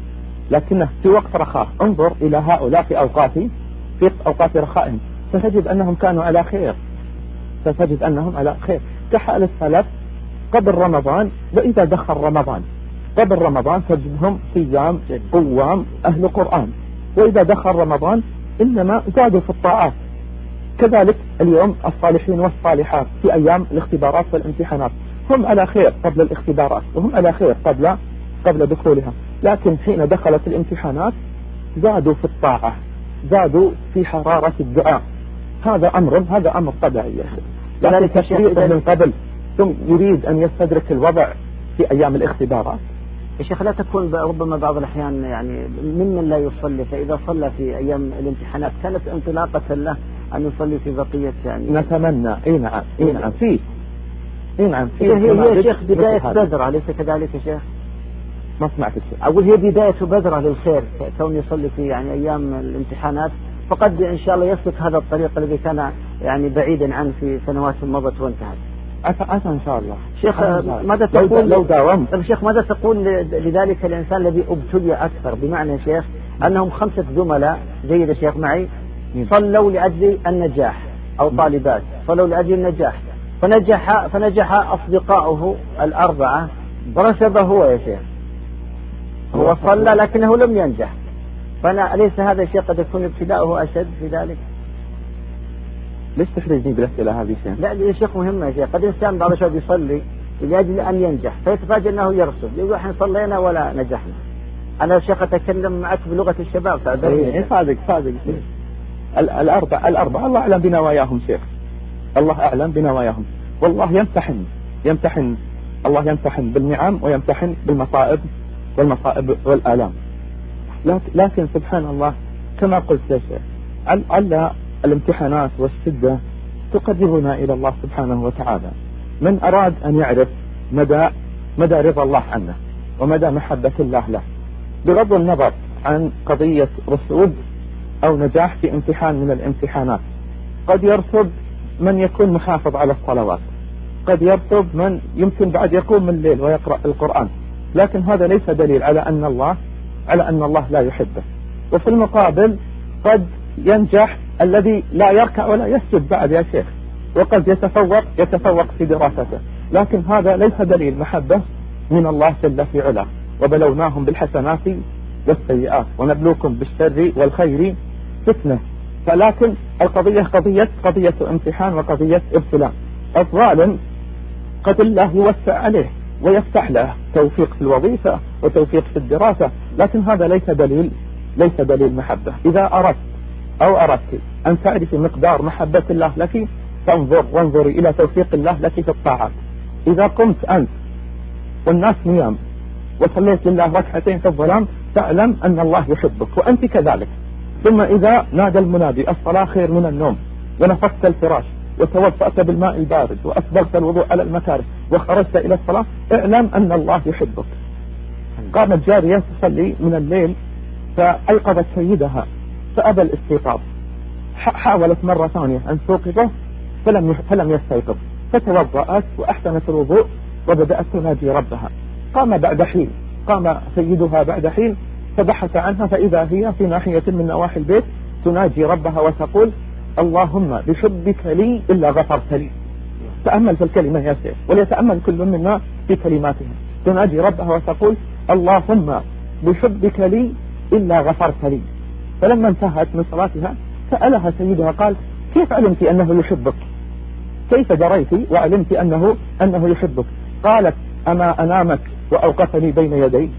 Speaker 4: لكنه في وقت رخاء. انظر إلى هؤلاء في أوقات في أوقات رخائهم، ستجد أنهم كانوا على خير، ستجد أنهم على خير كحال السلف قبل رمضان وإذا دخل رمضان. قبل رمضان تجدهم صيام قوام أهل قرآن، وإذا دخل رمضان إنما زادوا في الطاعات. كذلك اليوم الصالحين والصالحات في أيام الاختبارات والامتحانات هم على خير قبل الاختبارات، وهم على خير قبل قبل دخولها، لكن حين دخلت الامتحانات زادوا في الطاعة، زادوا في حرارة الدعاء. هذا أمر هذا أمر طبيعي يا أخي، لكن تشريط من قبل ثم يريد أن يستدرك الوضع في أيام الاختبارات.
Speaker 3: يا شيخ، لا تكون ربما بعض الأحيان يعني ممن لا يصلي، فإذا صلى في أيام الامتحانات كانت انطلاقة له أن يصلي في بقية يعني.
Speaker 4: نتمنى. إيه نعم، إيه نعم، فيه إيه نعم فيه.
Speaker 3: هي هي شيخ بداية بدرة، أليس كذلك يا شيخ؟
Speaker 4: ما سمعت الشيء.
Speaker 3: أقول هي بداية بدرة للخير، كون يصلي في يعني أيام الامتحانات، فقد إن شاء الله يسلك هذا الطريق الذي كان يعني بعيدا عنه في سنوات مضت وانتهت.
Speaker 4: أتى أتى إن شاء الله.
Speaker 3: شيخ ماذا تقول
Speaker 4: لو داومت؟
Speaker 3: شيخ ماذا تقول لذلك الإنسان الذي ابتلي أكثر؟ بمعنى يا شيخ أنهم خمسة زملاء، جيد يا شيخ معي، صلوا لأجل النجاح، أو طالبات صلوا لأجل النجاح، فنجح فنجح أصدقاؤه الأربعة، ورسب هو يا شيخ، هو صلى لكنه لم ينجح، فأنا أليس هذا الشيء قد يكون ابتلاؤه أشد في ذلك؟
Speaker 4: ليش تحرجني بالأسئلة هذه شيء؟
Speaker 3: لا يا شيخ مهمة يا شيخ، قد إنسان بعض الشباب يصلي لأجل أن ينجح فيتفاجأ أنه يرسب، يقول إحنا صلينا ولا نجحنا. أنا يا شيخ أتكلم معك بلغة الشباب،
Speaker 4: فأعذرني. صادق صادق شيخ. الأربعة الأربعة الله أعلم بنواياهم شيخ، الله أعلم بنواياهم، والله يمتحن يمتحن الله يمتحن بالنعم ويمتحن بالمصائب والمصائب والآلام. لكن سبحان الله كما قلت يا شيخ، على الامتحانات والشدة تقربنا إلى الله سبحانه وتعالى. من أراد أن يعرف مدى مدى رضا الله عنه ومدى محبة الله له، بغض النظر عن قضية رسوب أو نجاح في امتحان من الامتحانات، قد يرسب من يكون محافظ على الصلوات، قد يرسب من يمكن بعد يقوم من الليل ويقرأ القرآن، لكن هذا ليس دليل على أن الله على أن الله لا يحبه. وفي المقابل قد ينجح الذي لا يركع ولا يسجد بعد يا شيخ، وقد يتفوق يتفوق في دراسته، لكن هذا ليس دليل محبة من الله جل في علاه. وبلوناهم بالحسنات والسيئات ونبلوكم بالشر والخير فتنة. فلكن القضية قضية قضية امتحان وقضية ابتلاء. الظالم قد الله يوسع عليه ويفتح له توفيق في الوظيفة وتوفيق في الدراسة، لكن هذا ليس دليل ليس دليل محبة. إذا أردت أو أردت أن تعرف مقدار محبة الله لك فانظر وانظري إلى توفيق الله لك في الطاعات. إذا قمت أنت والناس نيام وصليت لله ركعتين في الظلام تعلم أن الله يحبك وأنت كذلك. ثم إذا نادى المنادي الصلاة خير من النوم ونفضت الفراش وتوضأت بالماء البارد وأسبغت الوضوء على المكاره وخرجت إلى الصلاة اعلم أن الله يحبك. قامت جارية تصلي من الليل فأيقظت سيدها فأبى الاستيقاظ، حاولت مرة ثانية أن توقظه فلم فلم يستيقظ، فتوضأت وأحسنت الوضوء وبدأت تناجي ربها. قام بعد حين قام سيدها بعد حين فبحث عنها فإذا هي في ناحية من نواحي البيت تناجي ربها وتقول اللهم بحبك لي إلا غفرت لي. تأمل في الكلمة يا سيد، وليتأمل كل منا في كلماتها. تناجي ربها وتقول اللهم بحبك لي إلا غفرت لي. فلما انتهت من صلاتها سألها سيدها قال كيف علمت أنه يحبك؟ كيف دريت وعلمت أنه أنه يحبك؟ قالت أما أنامك وأوقفني بين يديه.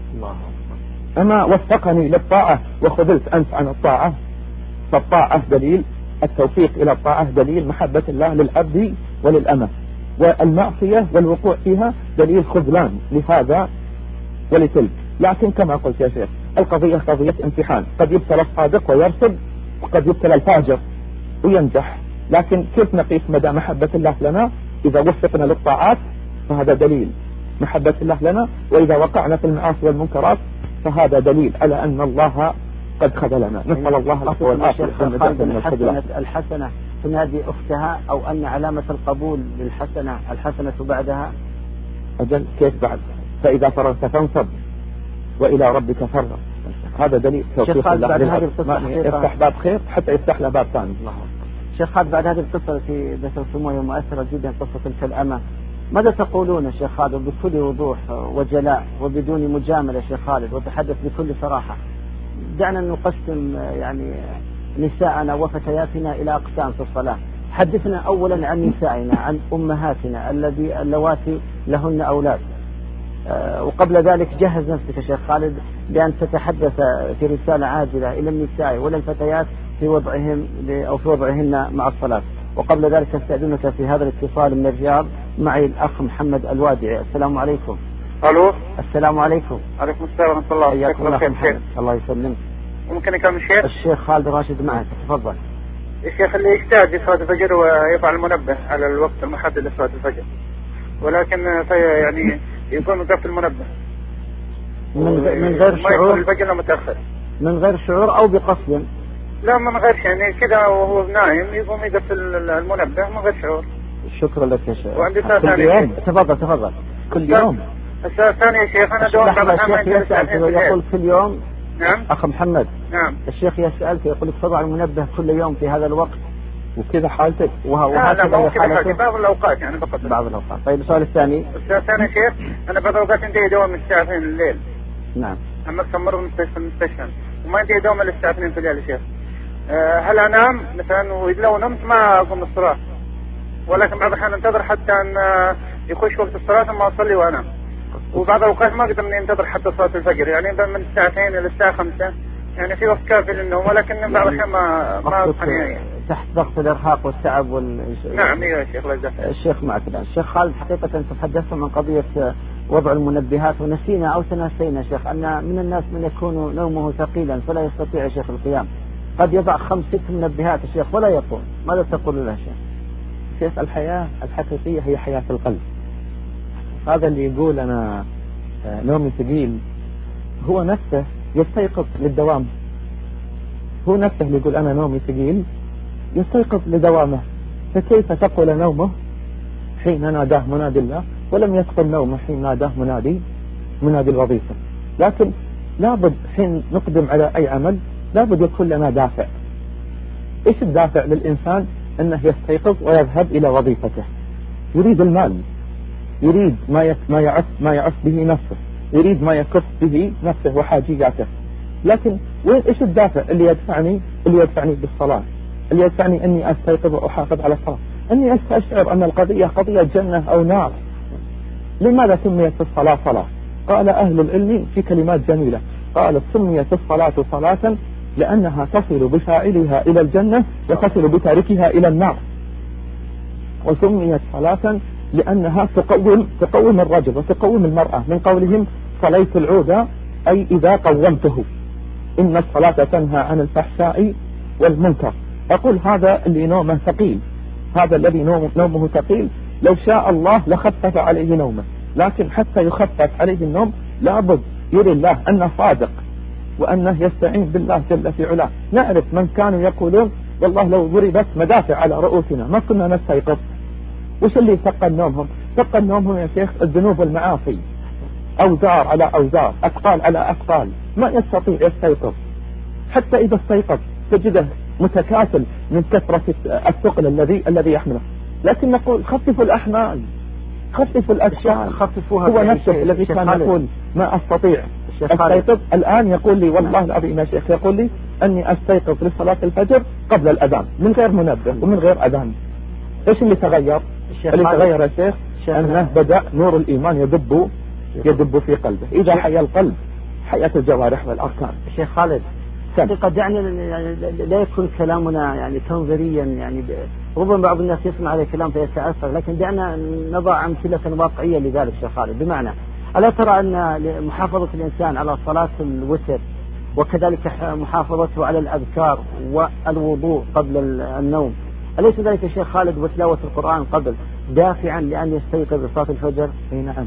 Speaker 4: أما وفقني للطاعة وخذلت أنت عن الطاعة. فالطاعة دليل، التوفيق إلى الطاعة دليل محبة الله للعبد وللأمة، والمعصية والوقوع فيها دليل خذلان لهذا ولتلك. لكن كما قلت يا شيخ القضية قضية امتحان، قد يبتلى الصادق ويرسب، وقد يبتلى الفاجر وينجح. لكن كيف نقيس مدى محبة الله لنا؟ إذا وفقنا للطاعات فهذا دليل محبة الله لنا، وإذا وقعنا في المعاصي والمنكرات فهذا دليل على أن الله قد خذلنا. نسأل الله العفو والعافية.
Speaker 3: الحسنة الحسنة تنادي أختها، أو أن علامة القبول للحسنة الحسنة بعدها.
Speaker 4: أجل كيف بعد؟ فإذا فرغت فانصب وإلى ربك فرغ. هذا دليل توفيق الله للعبد. يفتح باب خير حتى يفتح له باب ثاني.
Speaker 3: شيخ خالد، بعد هذه القصة التي ذكرتموها مؤثرة جدا، قصة تلك الأمة، ماذا تقولون يا شيخ خالد بكل وضوح وجلاء وبدون مجاملة شيخ خالد، وتحدث بكل صراحة؟ دعنا نقسم يعني نساءنا وفتياتنا إلى أقسام في الصلاة. حدثنا أولا عن نسائنا، عن أمهاتنا الذي اللواتي لهن أولاد، أه وقبل ذلك جهز نفسك يا شيخ خالد بأن تتحدث في رسالة عاجلة إلى النساء ولا الفتيات في وضعهم أو في وضعهن مع الصلاة. وقبل ذلك استأذنك في هذا الاتصال من الرياض، معي الأخ محمد الوادعي. السلام عليكم.
Speaker 6: ألو.
Speaker 3: السلام عليكم.
Speaker 6: عليكم السلام ورحمة الله.
Speaker 3: حياكم الله خير. الله يسلمك.
Speaker 6: ممكن أكمل الشيخ؟
Speaker 3: الشيخ خالد راشد معك، تفضل.
Speaker 6: الشيخ اللي يجتهد في صلاة الفجر ويفعل المنبه على الوقت المحدد لصلاة الفجر، ولكن يعني يكون وقف المنبه
Speaker 3: من من غير شعور،
Speaker 6: الفجر متأخر،
Speaker 3: من غير شعور أو بقصد؟
Speaker 6: لا من غير شيء، يعني كذا وهو نايم يقوم يقفل المنبه من غير شعور.
Speaker 3: شكرا لك يا شيخ.
Speaker 6: وعندي سؤال ثاني.
Speaker 3: تفضل تفضل. كل يوم.
Speaker 6: السؤال الثاني يا شيخ، أنا دوام بعض الأحيان
Speaker 3: يقول كل يوم.
Speaker 6: نعم.
Speaker 3: أخ محمد.
Speaker 6: نعم.
Speaker 3: الشيخ يسألك يقول لك تضع المنبه كل يوم في هذا الوقت وكذا حالتك
Speaker 6: وهكذا. لا لا مو كذا حالتي، بعض الأوقات يعني فقط.
Speaker 3: بعض الأوقات. طيب السؤال الثاني.
Speaker 6: السؤال الثاني يا شيخ، أنا بعض الأوقات انتهي دوام من الساعة اثنين الليل.
Speaker 3: نعم.
Speaker 6: أما أستمر من المستشفى المستشفى وما انتهي دوام إلى الساعة اثنين في الليل يا شيخ. أه هل أنام مثلا، ولو نمت ما أقوم الصلاة، ولكن بعض الأحيان انتظر حتى أن يخش وقت الصلاة ثم أصلي وأنام، وبعض الأوقات ما أقدر إني أنتظر حتى صلاة الفجر، يعني من الساعتين إلى الساعة خمسة، يعني في وقت كافي للنوم، ولكن بعض الأحيان ما ما أصحى
Speaker 3: تحت ضغط الإرهاق والتعب وال.
Speaker 6: نعم يا شيخ. الله يجزاك.
Speaker 3: الشيخ معك الآن. الشيخ خالد، حقيقة تحدثت عن قضية وضع المنبهات، ونسينا أو تناسينا شيخ أن من الناس من يكون نومه ثقيلا فلا يستطيع يا شيخ القيام، قد يضع خمس ست منبهات الشيخ ولا يقوم. ماذا تقول له شيخ؟
Speaker 4: شيخ الحياة الحقيقية هي حياة القلب. هذا اللي يقول أنا نومي ثقيل هو نفسه يستيقظ للدوام، هو نفسه اللي يقول أنا نومي ثقيل يستيقظ لدوامه، فكيف تقول نومه حين ناداه منادي الله ولم يثقل نومه حين ناداه منادي منادي الوظيفة؟ لكن لابد حين نقدم على أي عمل لابد يكون لنا دافع. إيش الدافع للإنسان؟ أنه يستيقظ ويذهب إلى وظيفته، يريد المال، يريد ما ما يعف ما يعف به نفسه، يريد ما يكف به نفسه وحاجياته. لكن وين إيش الدافع اللي يدفعني اللي يدفعني بالصلاة، اللي يدفعني أني أستيقظ وأحافظ على الصلاة، أني أستشعر أن القضية قضية جنة أو نار. لماذا سميت الصلاة صلاة؟ قال أهل العلم في كلمات جميلة، قال سميت الصلاة صلاة لأنها تصل بفاعلها إلى الجنة وتصل بتاركها إلى النار، وسميت صلاة لأنها تقوم تقوم الرجل وتقوم المرأة، من قولهم صليت العود أي إذا قومته، إن الصلاة تنهى عن الفحشاء والمنكر. أقول هذا اللي نومه ثقيل، هذا الذي نومه ثقيل لو شاء الله لخفف عليه نومه، لكن حتى يخفف عليه النوم لابد يري الله أنه صادق وأنه يستعين بالله جل في علاه. نعرف من كانوا يقولون والله لو ضربت مدافع على رؤوسنا ما كنا نستيقظ. وش اللي ثقل نومهم؟ ثقل نومهم يا شيخ الذنوب والمعاصي، أوزار على أوزار، أثقال على أثقال، ما يستطيع يستيقظ. حتى إذا استيقظ تجده متكاسل من كثرة الثقل الذي الذي يحمله. لكن نقول خففوا الأحمال، خففوا الأشياء،
Speaker 3: خففوها.
Speaker 4: هو نفسه الذي كان يقول ما أستطيع أستيقظ، الآن يقول لي والله العظيم يا شيخ يقول لي أني أستيقظ لصلاة الفجر قبل الأذان من غير منبه ومن غير أذان. إيش اللي تغير؟ اللي تغير يا شيخ أنه بدأ نور الإيمان يدب يدب في قلبه. إذا حيا القلب حياة الجوارح والأركان.
Speaker 3: شيخ خالد قد يعني لا يكون كلامنا يعني تنظيريا، يعني ربما بعض الناس يسمع هذا الكلام فيتأثر، لكن دعنا نضع أمثلة واقعية لذلك شيخ خالد. بمعنى ألا ترى أن محافظة الإنسان على صلاة الوتر وكذلك محافظته على الأذكار والوضوء قبل النوم، أليس ذلك يا شيخ خالد وتلاوة القرآن قبل دافعا لأن يستيقظ لصلاة الفجر؟
Speaker 4: اي نعم.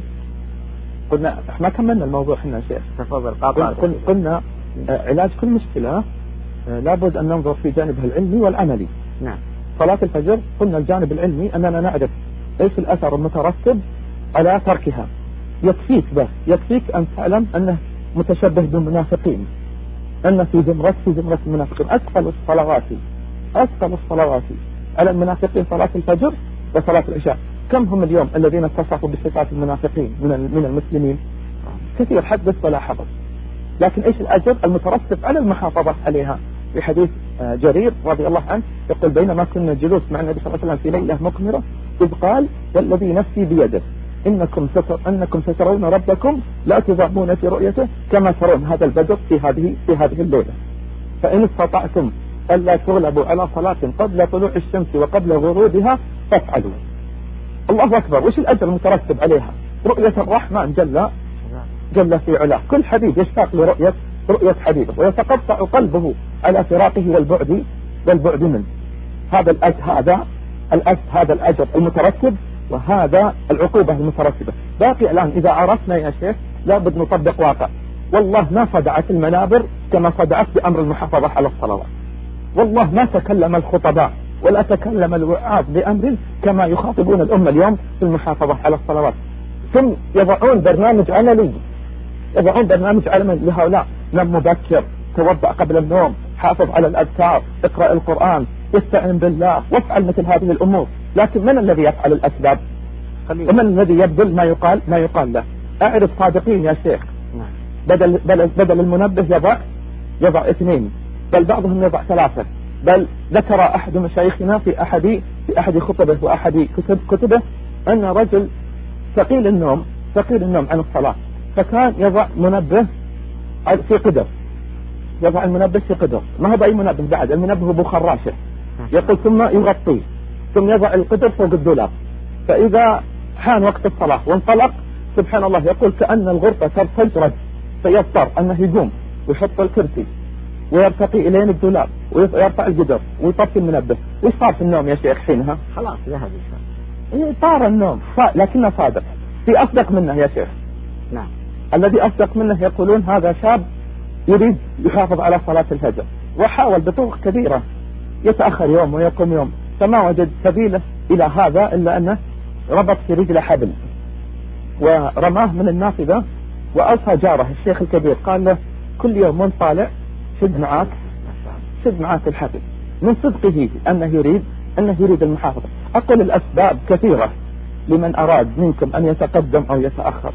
Speaker 4: قلنا احنا كملنا الموضوع احنا يا شيخ.
Speaker 3: تفضل. قلنا,
Speaker 4: قلنا علاج كل مشكلة لابد أن ننظر في جانبها العلمي والعملي.
Speaker 3: نعم.
Speaker 4: صلاة الفجر قلنا الجانب العلمي أننا نعرف ايش الأثر المترتب على تركها. يكفيك بس يكفيك أن تعلم أنه متشبه بالمنافقين، أن في زمرة في زمرة المنافقين. أثقل الصلوات أثقل الصلوات على المنافقين صلاة الفجر وصلاة العشاء. كم هم اليوم الذين اتصفوا بصفات المنافقين من من المسلمين؟ كثير حدث ولا حدث. لكن ايش الأجر المترتب على المحافظة عليها؟ في حديث جرير رضي الله عنه يقول بينما كنا جلوس مع النبي صلى الله عليه وسلم في ليلة مقمرة إذ قال والذي نفسي بيده إنكم ستر أنكم سترون ربكم لا تضامون في رؤيته كما ترون هذا البدر في هذه في هذه الليلة، فإن استطعتم ألا تغلبوا على صلاة قبل طلوع الشمس وقبل غروبها فافعلوا. الله أكبر. وش الأجر المترتب عليها؟ رؤية الرحمن جل جل في علاه. كل حبيب يشتاق لرؤية رؤية حبيبه ويتقطع قلبه على فراقه والبعد والبعد منه. هذا الأجر هذا الأجر هذا الأجر المترتب وهذا العقوبة المترتبة. باقي الآن إذا عرفنا يا شيخ لابد نطبق واقع. والله ما صدعت المنابر كما صدعت بأمر المحافظة على الصلوات. والله ما تكلم الخطباء ولا تكلم الوعاظ بأمر كما يخاطبون الأمة اليوم في المحافظة على الصلوات. ثم يضعون برنامج عملي يضعون برنامج عملي لهؤلاء: نم مبكر، توضأ قبل النوم، حافظ على الأذكار، اقرأ القرآن، استعن بالله، وافعل مثل هذه الأمور. لكن من الذي يفعل الأسباب؟ ومن الذي يبذل ما يقال ما يقال له؟ أعرف صادقين يا شيخ بدل بدل بدل المنبه يضع يضع اثنين، بل بعضهم يضع ثلاثة. بل ذكر أحد مشايخنا في أحد في أحد خطبه وأحد كتب كتبه أن رجل ثقيل النوم ثقيل النوم عن الصلاة، فكان يضع منبه في قدر يضع المنبه في قدر ما هو بأي منبه بعد، المنبه هو بخراشه يقول، ثم يغطيه، ثم يضع القدر فوق الدولاب. فإذا حان وقت الصلاة وانطلق سبحان الله يقول كأن الغرفة ترتجرد، فيضطر أنه يقوم ويحط الكرسي ويرتقي إلين الدولاب ويرفع القدر ويطفي المنبه. وش صار في النوم يا شيخ حينها؟
Speaker 3: خلاص ذهب
Speaker 4: إيه طار النوم، لكنه صادق. في أصدق منه يا شيخ.
Speaker 3: نعم.
Speaker 4: الذي أصدق منه يقولون هذا شاب يريد يحافظ على صلاة الفجر وحاول بطرق كثيرة يتأخر يوم ويقوم يوم، فما وجد سبيله إلى هذا إلا أنه ربط في رجله حبل ورماه من النافذة وأوصى جاره الشيخ الكبير قال له كل يوم من طالع شد معاك شد معاك الحبل، من صدقه أنه يريد أنه يريد المحافظة. أقول الأسباب كثيرة لمن أراد منكم أن يتقدم أو يتأخر.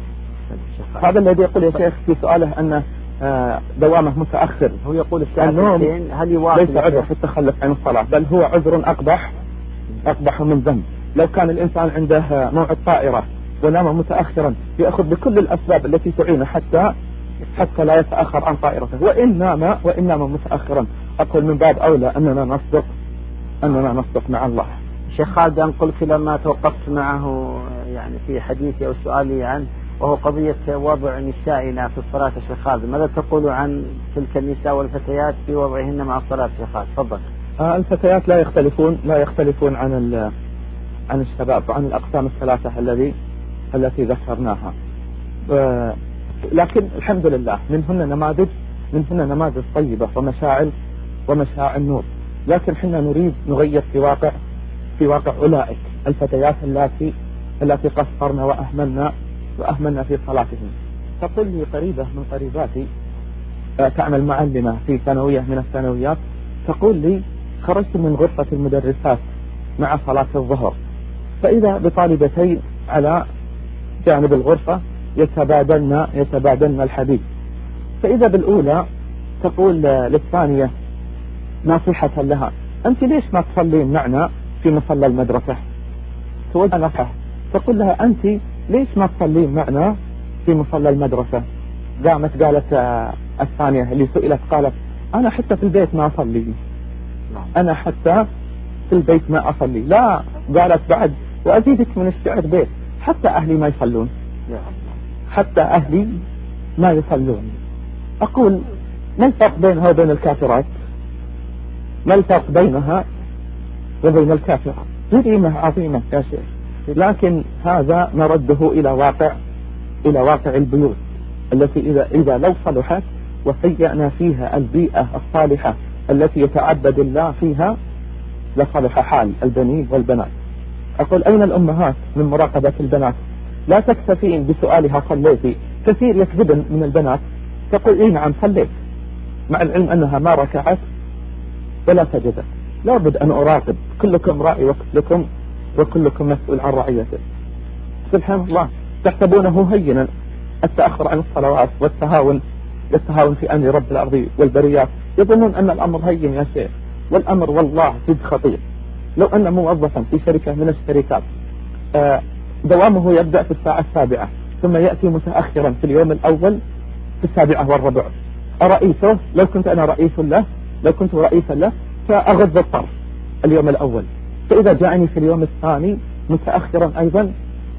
Speaker 4: هذا الذي يقول يا شيخ في سؤاله أن دوامه متأخر،
Speaker 3: هو يقول الساعتين هل يواصل؟
Speaker 4: ليس عذر في التخلف عن الصلاة، بل هو عذر أقبح أقبح من ذنب. لو كان الإنسان عنده موعد طائرة ونام متأخرا يأخذ بكل الأسباب التي تعينه حتى حتى لا يتأخر عن طائرته، وإن نام وإن نام متأخرا. أقول من باب أولى أننا نصدق أننا نصدق مع الله.
Speaker 3: شيخ خالد أنقلت لما توقفت معه يعني في حديثي أو سؤالي عنه، وهو قضية وضع نسائنا في الصلاة. شيخ خالد ماذا تقول عن تلك النساء والفتيات في وضعهن مع الصلاة؟ شيخ خالد تفضل.
Speaker 4: آه الفتيات لا يختلفون لا يختلفون عن عن الشباب وعن الأقسام الثلاثة الذي التي ذكرناها، آه لكن الحمد لله منهن نماذج منهن نماذج طيبة ومشاعر ومشاعر نور. لكن حنا نريد نغير في واقع في واقع أولئك الفتيات التي التي قصرنا وأهملنا وأهملنا في صلاتهم. تقول لي قريبة من قريباتي تعمل معلمة في ثانوية من الثانويات، تقول لي خرجت من غرفة المدرسات مع صلاة الظهر، فإذا بطالبتين على جانب الغرفة يتبادلن يتبادلن الحديث، فإذا بالأولى تقول للثانية نصيحة لها: أنت ليش ما تصلين معنا في مصلى المدرسة؟ توجه نصيحة، تقول لها: أنت ليش ما تصلين معنا في مصلى المدرسة، قامت قالت الثانية اللي سئلت قالت أنا حتى في البيت ما أصلي، أنا حتى في البيت ما أصلي. لا، قالت بعد وأزيدك من الشعر بيت، حتى أهلي ما يصلون، حتى أهلي ما يصلون. أقول ما الفرق بينها وبين الكافرات؟ ما الفرق بينها وبين الكافرات؟ جريمة عظيمة يا شيخ، لكن هذا نرده إلى واقع إلى واقع البيوت التي إذا, إذا لو صلحت وهيأنا فيها البيئة الصالحة التي يتعبد الله فيها لصلح حال البنين والبنات. أقول أين الأمهات من مراقبة البنات؟ لا تكتفين بسؤالها صليتي، كثير يكذبن من البنات تقول إيه نعم صليت، مع العلم أنها ما ركعت ولا سجدت. لابد أن أراقب، كلكم راعي وكلكم وكلكم مسؤول عن رعيته. سبحان الله، تحسبونه هينا التأخر عن الصلوات والتهاون والتهاون في أمر رب الأرض والبريات، يظنون أن الأمر هين يا شيخ، والأمر والله جد خطير. لو أن موظفا في شركة من الشركات دوامه يبدأ في الساعة السابعة ثم يأتي متأخرا في اليوم الأول في السابعة والربع، أرئيسه لو كنت أنا رئيس له لو كنت رئيسا له فأغض الطرف اليوم الأول، فإذا جاءني في اليوم الثاني متأخرا أيضا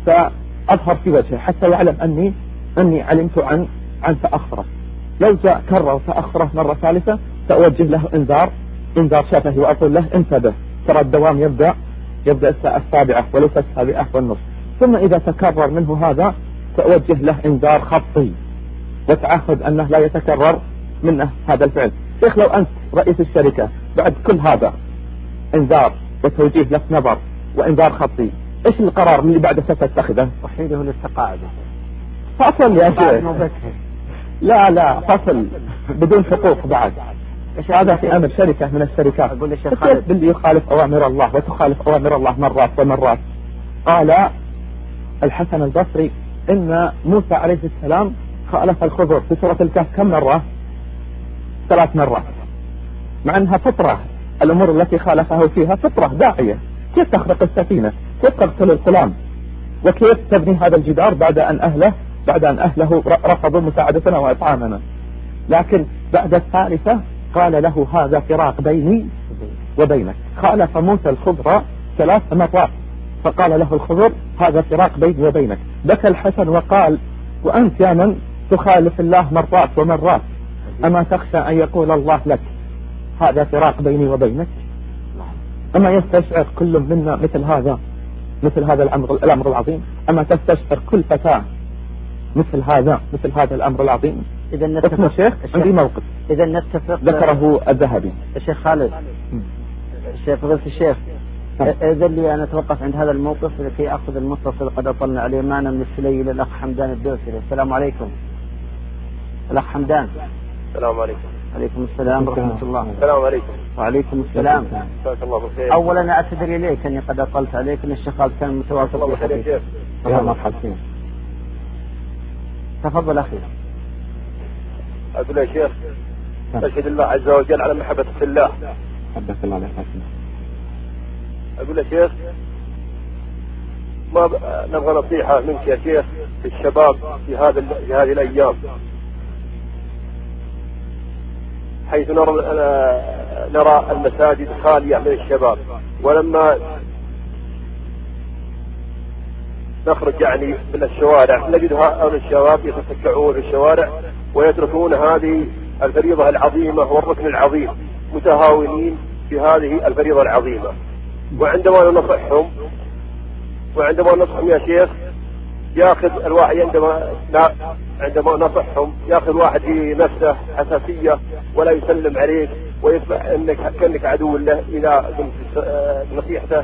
Speaker 4: فأظهر في وجهه حتى يعلم أني أني علمت عن عن تأخره. لو جاء كرر تأخره مرة ثالثة سأوجه له إنذار إنذار شفهي وأقول له انتبه، ترى الدوام يبدأ يبدأ الساعة السابعة وليس السابعة والنصف. ثم إذا تكرر منه هذا سأوجه له إنذار خطي وتعهد أنه لا يتكرر منه هذا الفعل. شيخ لو أنت رئيس الشركة بعد كل هذا إنذار وتوجيه لك نظر وإنذار خطي، إيش القرار اللي بعد ستتخذه؟
Speaker 3: وحيده للتقاعد.
Speaker 4: فصل يا شيخ، لا لا فصل بدون حقوق بعد. إيش هذا في أمر شركة من الشركات؟
Speaker 3: أقول الشيخ خالد
Speaker 4: باللي يخالف أوامر الله وتخالف أوامر الله مرات ومرات. قال الحسن البصري إن موسى عليه السلام خالف الخضر في سورة الكهف كم مرة؟ ثلاث مرات، مع أنها فطرة، الأمور التي خالفه فيها فطرة داعية. كيف تخرق السفينة؟ كيف تقتل الغلام؟ وكيف تبني هذا الجدار بعد أن أهله بعد أن أهله رفضوا مساعدتنا وإطعامنا؟ لكن بعد الثالثة قال له هذا فراق بيني وبينك. خالف موسى الخضر ثلاث مرات فقال له الخضر هذا فراق بيني وبينك. بكى الحسن وقال وأنت يا من تخالف الله مرات ومرات أما تخشى أن يقول الله لك هذا فراق بيني وبينك؟ أما يستشعر كل منا مثل هذا مثل هذا الأمر الأمر العظيم؟ أما تستشعر كل فتاة مثل هذا مثل هذا الأمر العظيم؟
Speaker 3: إذا نتفق
Speaker 4: الشيخ عندي موقف
Speaker 3: إذا نتفق
Speaker 4: ذكره الذهبي.
Speaker 3: الشيخ خالد الشيخ فضيلة الشيخ إذا لي أنا أتوقف عند هذا الموقف لكي أخذ المتصل قد أطلنا عليه معنا من السلي إلى الأخ حمدان الدوسري. السلام عليكم الأخ حمدان.
Speaker 5: السلام عليكم.
Speaker 3: عليكم السلام ورحمة الله.
Speaker 5: السلام عليكم.
Speaker 3: وعليكم السلام.
Speaker 5: جزاك الله بالخير.
Speaker 3: أولا أعتذر إليك أني قد أطلت عليك أن الشيخ خالد كان متواصل
Speaker 5: الله بالخير يا شيخ.
Speaker 4: يا مرحبا.
Speaker 3: تفضل أخي.
Speaker 5: أقول يا شيخ أشهد الله عز وجل على محبة الله.
Speaker 4: حبك الله عليك.
Speaker 5: أقول يا شيخ ما نبغى نصيحة منك يا شيخ في الشباب في هذا في هذه الأيام، حيث نرى نرى المساجد خالية من الشباب، ولما نخرج يعني من الشوارع نجد هؤلاء الشباب يتسكعون في الشوارع ويتركون هذه الفريضة العظيمة والركن العظيم متهاونين في هذه الفريضة العظيمة. وعندما ننصحهم وعندما ننصحهم يا شيخ ياخذ الواحد عندما لا عندما ننصحهم ياخذ واحد في نفسه حساسية ولا يسلم عليك ويصبح انك كأنك عدو له إذا قمت بنصيحته.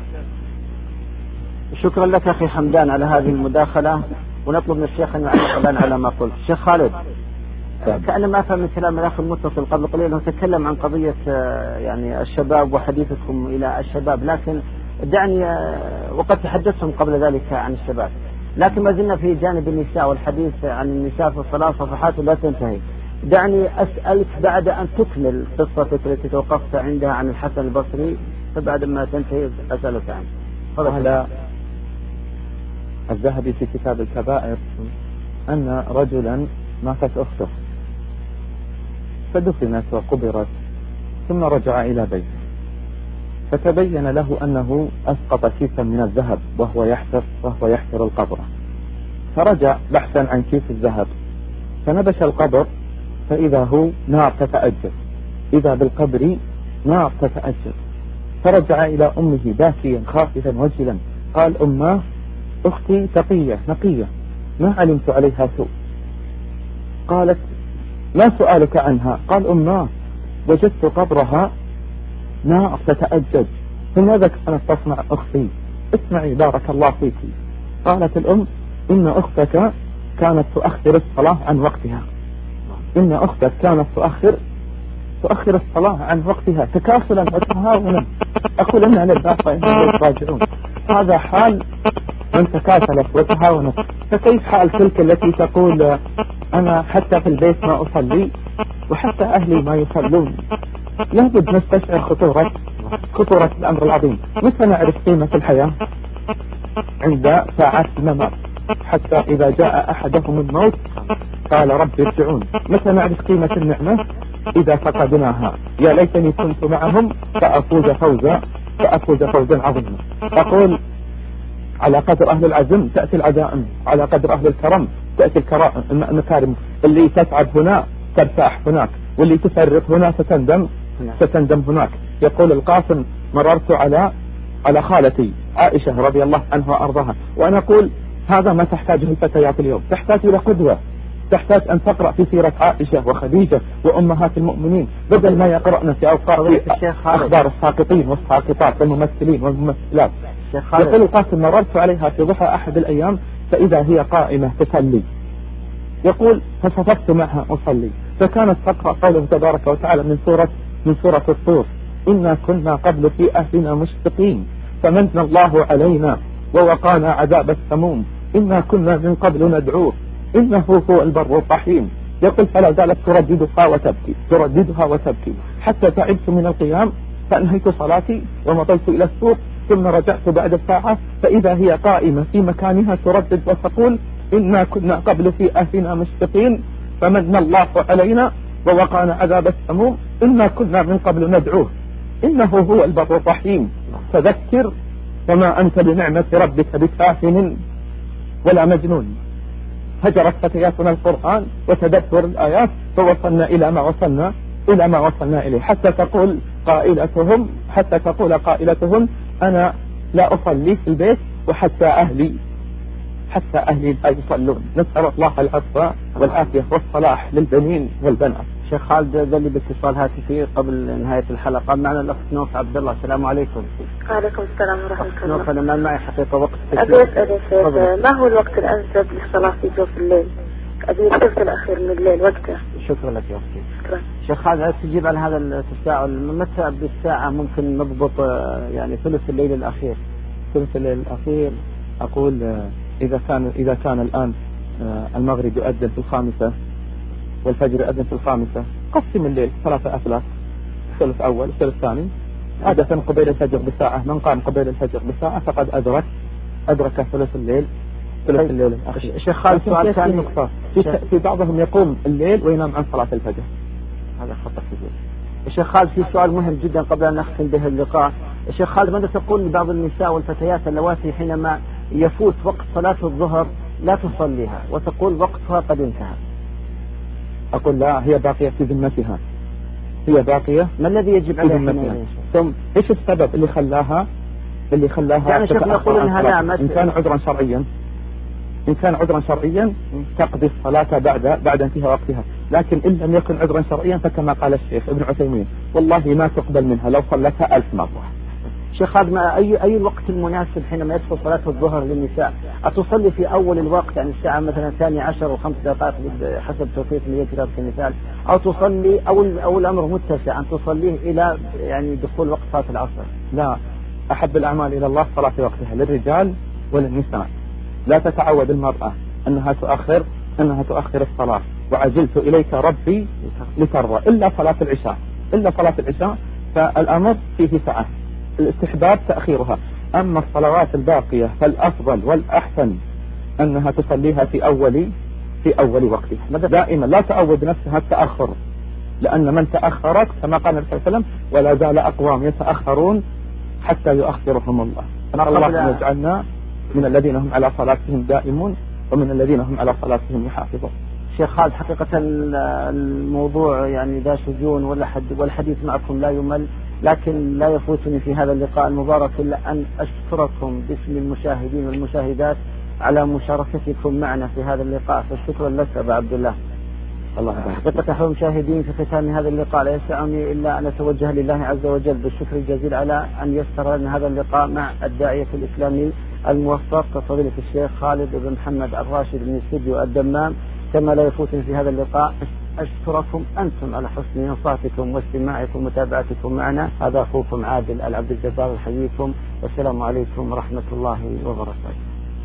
Speaker 3: شكرا لك أخي حمدان على هذه المداخلة، ونطلب من الشيخ أن يعلق الآن على ما قلت. الشيخ خالد كأنا ما أفهم من كلام الأخ المتصل قبل قليل، أنه تكلم عن قضية يعني الشباب وحديثكم إلى الشباب، لكن دعني وقد تحدثتم قبل ذلك عن الشباب، لكن ما زلنا في جانب النساء والحديث عن النساء في الصلاة صفحات لا تنتهي. دعني أسألك بعد أن تكمل قصتك التي توقفت عندها عن الحسن البصري، فبعد ما تنتهي أسألك عنه.
Speaker 4: قال الذهبي في كتاب الكبائر أن رجلا ماتت أخته فدفنت وقبرت ثم رجع إلى بيته، فتبين له أنه أسقط كيسا من الذهب وهو يحفر وهو يحفر القبر، فرجع بحثا عن كيس الذهب، فنبش القبر فإذا هو نار تتأجج، إذا بالقبر نار تتأجج، فرجع إلى أمه باكيا خافتا وجلا، قال: أماه، أختي تقية نقية ما علمت عليها سوء. قالت: ما سؤالك عنها؟ قال: أماه، وجدت قبرها نار تتأجج، فماذا كانت تصنع أختي؟ اسمعي بارك الله فيك. قالت الأم: إن أختك كانت تؤخر الصلاة عن وقتها، إن أختك كانت تؤخر تؤخر الصلاة عن وقتها تكاسلا وتهاونا. أقول إن لله وإنا إليه راجعون. هذا حال من تكاسلت وتهاونت، فكيف حال تلك التي تقول: أنا حتى في البيت ما أصلي وحتى أهلي ما يصلون؟ لابد نستشعر خطورة خطورة الأمر العظيم. متى نعرف قيمة الحياة؟ عند ساعات الممات، حتى إذا جاء أحدهم الموت قال: رب ارجعون. متى نعرف قيمة النعمة؟ إذا فقدناها. يا ليتني كنت معهم فأفوز فوزا فأفوز فوزا عظيما. أقول: على قدر أهل العزم تأتي العزائم، على قدر أهل الكرم تأتي المكارم. اللي تتعب هنا ترتاح هناك، واللي تفرط هنا ستندم ستندم هناك. يقول القاسم: مررت على على خالتي عائشة رضي الله عنها وأرضاها، وأنا أقول: هذا ما تحتاجه الفتيات اليوم، تحتاج إلى قدوة، تحتاج أن تقرأ في سيرة عائشة وخديجة وأمهات المؤمنين، بدل ما يقرأنا في أوقات أخبار الساقطين والساقطات والممثلين والممثلات. يقول القاسم: مررت عليها في ضحى أحد الأيام فإذا هي قائمة تصلي. يقول: فصففت معها أصلي، فكانت تقرأ قوله تبارك وتعالى من سورة من سورة الطور: إنا كنا قبل في أهلنا مشفقين فمن الله علينا ووقانا عذاب السموم إنا كنا من قبل ندعوه إنه هو البر الرحيم. يقول: فلا زالت ترددها وتبكي ترددها وتبكي حتى تعبت من القيام فأنهيت صلاتي ومضيت إلى السوق، ثم رجعت بعد ساعة فإذا هي قائمة في مكانها تردد وتقول: إنا كنا قبل في أهلنا مشفقين فمن الله علينا ووقانا عذاب السموم إنا كنا من قبل ندعوه إنه هو البر الرحيم. فذكر وما أنت بنعمة ربك بكاهن ولا مجنون. هجرت فتياتنا القرآن وتدبر الآيات فوصلنا إلى ما وصلنا إلى ما وصلنا إليه، حتى تقول قائلتهم حتى تقول قائلتهم: أنا لا أصلي في البيت وحتى أهلي حتى أهلي لا يصلون. نسأل الله العفو والعافية والصلاح للبنين والبنات.
Speaker 3: شيخ خالد ذلي باتصال هاتفي قبل نهاية الحلقة معنا الأخت نوف عبد الله. السلام عليكم.
Speaker 7: وعليكم السلام ورحمة الله.
Speaker 3: نوف، أنا ما معي حقيقة وقت.
Speaker 7: أبي أسأل يا شيخ، ما هو الوقت الأنسب للصلاة في جوف الليل؟ أبي الثلث الأخير من الليل وقته.
Speaker 3: شكرا لك يا أختي.
Speaker 7: شكرا.
Speaker 3: شيخ خالد تجيب عن هذا التساؤل، متى بالساعة ممكن نضبط يعني ثلث الليل الأخير؟
Speaker 4: ثلث الليل الأخير أقول إذا كان إذا كان الآن المغرب يؤذن في الخامسة والفجر يؤذن في الخامسة، قسم الليل ثلاثة أثلاث، ثلث أول ثلث ثاني. عادة قبيل الفجر بساعة، من قام قبيل الفجر بساعة فقد أدرك أدرك ثلث الليل ثلث الليل الأخير.
Speaker 3: شيخ خالد سؤال ثاني نقطة،
Speaker 4: في, في بعضهم يقوم الليل وينام عن صلاة الفجر،
Speaker 3: هذا خطأ كبير. الشيخ خالد في سؤال مهم جدا قبل أن نختم به اللقاء. الشيخ خالد، ماذا تقول لبعض النساء والفتيات اللواتي حينما يفوت وقت صلاة الظهر لا تصليها وتقول وقتها قد انتهى؟
Speaker 4: أقول لا، هي باقية في ذمتها، هي باقية.
Speaker 3: ما الذي يجب عليها؟
Speaker 4: ثم إيش السبب اللي خلاها اللي خلاها
Speaker 3: يعني شيخ نقول إنها نامت.
Speaker 4: إن كان عذرا شرعيا إن كان عذرا شرعيا تقضي الصلاة بعد بعد انتهاء وقتها، لكن إن لم يكن عذرا شرعيا فكما قال الشيخ ابن عثيمين: والله ما تقبل منها لو صلتها ألف مرة.
Speaker 3: شيخ هذا أي أي الوقت المناسب حينما يدخل صلاة الظهر للنساء؟ أتصلي في أول الوقت يعني الساعة مثلا الثانية عشر وخمس دقائق حسب توقيت اللي كذا كمثال، أو تصلي أو أو الأمر متسع أن تصليه إلى يعني دخول وقت صلاة العصر؟
Speaker 4: لا، أحب الأعمال إلى الله صلاة وقتها للرجال وللنساء. لا تتعود المرأة أنها تؤخر أنها تؤخر الصلاة، وعجلت إليك ربي لترضى، إلا صلاة العشاء إلا صلاة العشاء فالأمر فيه سعة، الاستحباب تأخيرها. أما الصلوات الباقية فالأفضل والأحسن أنها تصليها في أول في أول وقتها. دائما لا تعود نفسها التأخر، لأن من تأخرت كما قال النبي صلى الله عليه وسلم ولا زال أقوام يتأخرون حتى يؤخرهم الله. الله يجعلنا من الذين هم على صلاتهم دائمون ومن الذين هم على صلاتهم يحافظون.
Speaker 3: شيخ خالد، حقيقة الموضوع يعني ذا شجون والحديث معكم لا يمل، لكن لا يفوتني في هذا اللقاء المبارك إلا أن أشكركم باسم المشاهدين والمشاهدات على مشاركتكم معنا في هذا اللقاء، فشكرا لك أبا عبد الله. الله حقيقة أحب المشاهدين في ختام هذا اللقاء لا يسعني إلا أن أتوجه لله عز وجل بالشكر الجزيل على أن يسر لنا هذا اللقاء مع الداعية الإسلامي الموفق فضيلة الشيخ خالد بن محمد الراشد من استوديو الدمام. كما لا يفوتني في هذا اللقاء أشكركم أنتم على حسن إنصاتكم واستماعكم ومتابعتكم معنا. هذا أخوكم عادل العبد الجبار يحييكم، والسلام عليكم ورحمة الله وبركاته.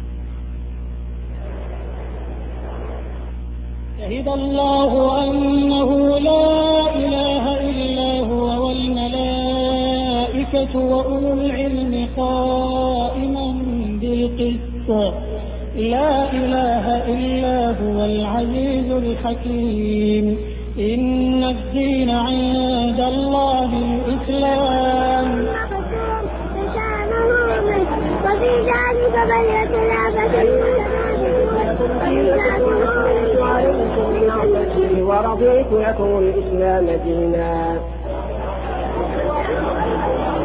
Speaker 1: شهد الله أنه لا إله إلا هو والملائكة وأولو العلم قائما بالقسط لا إله إلا هو العزيز الحكيم. إن الدين عند الله الإسلام. وفي ذلك فليتنافس
Speaker 2: ورضيت لكم الإسلام دينا.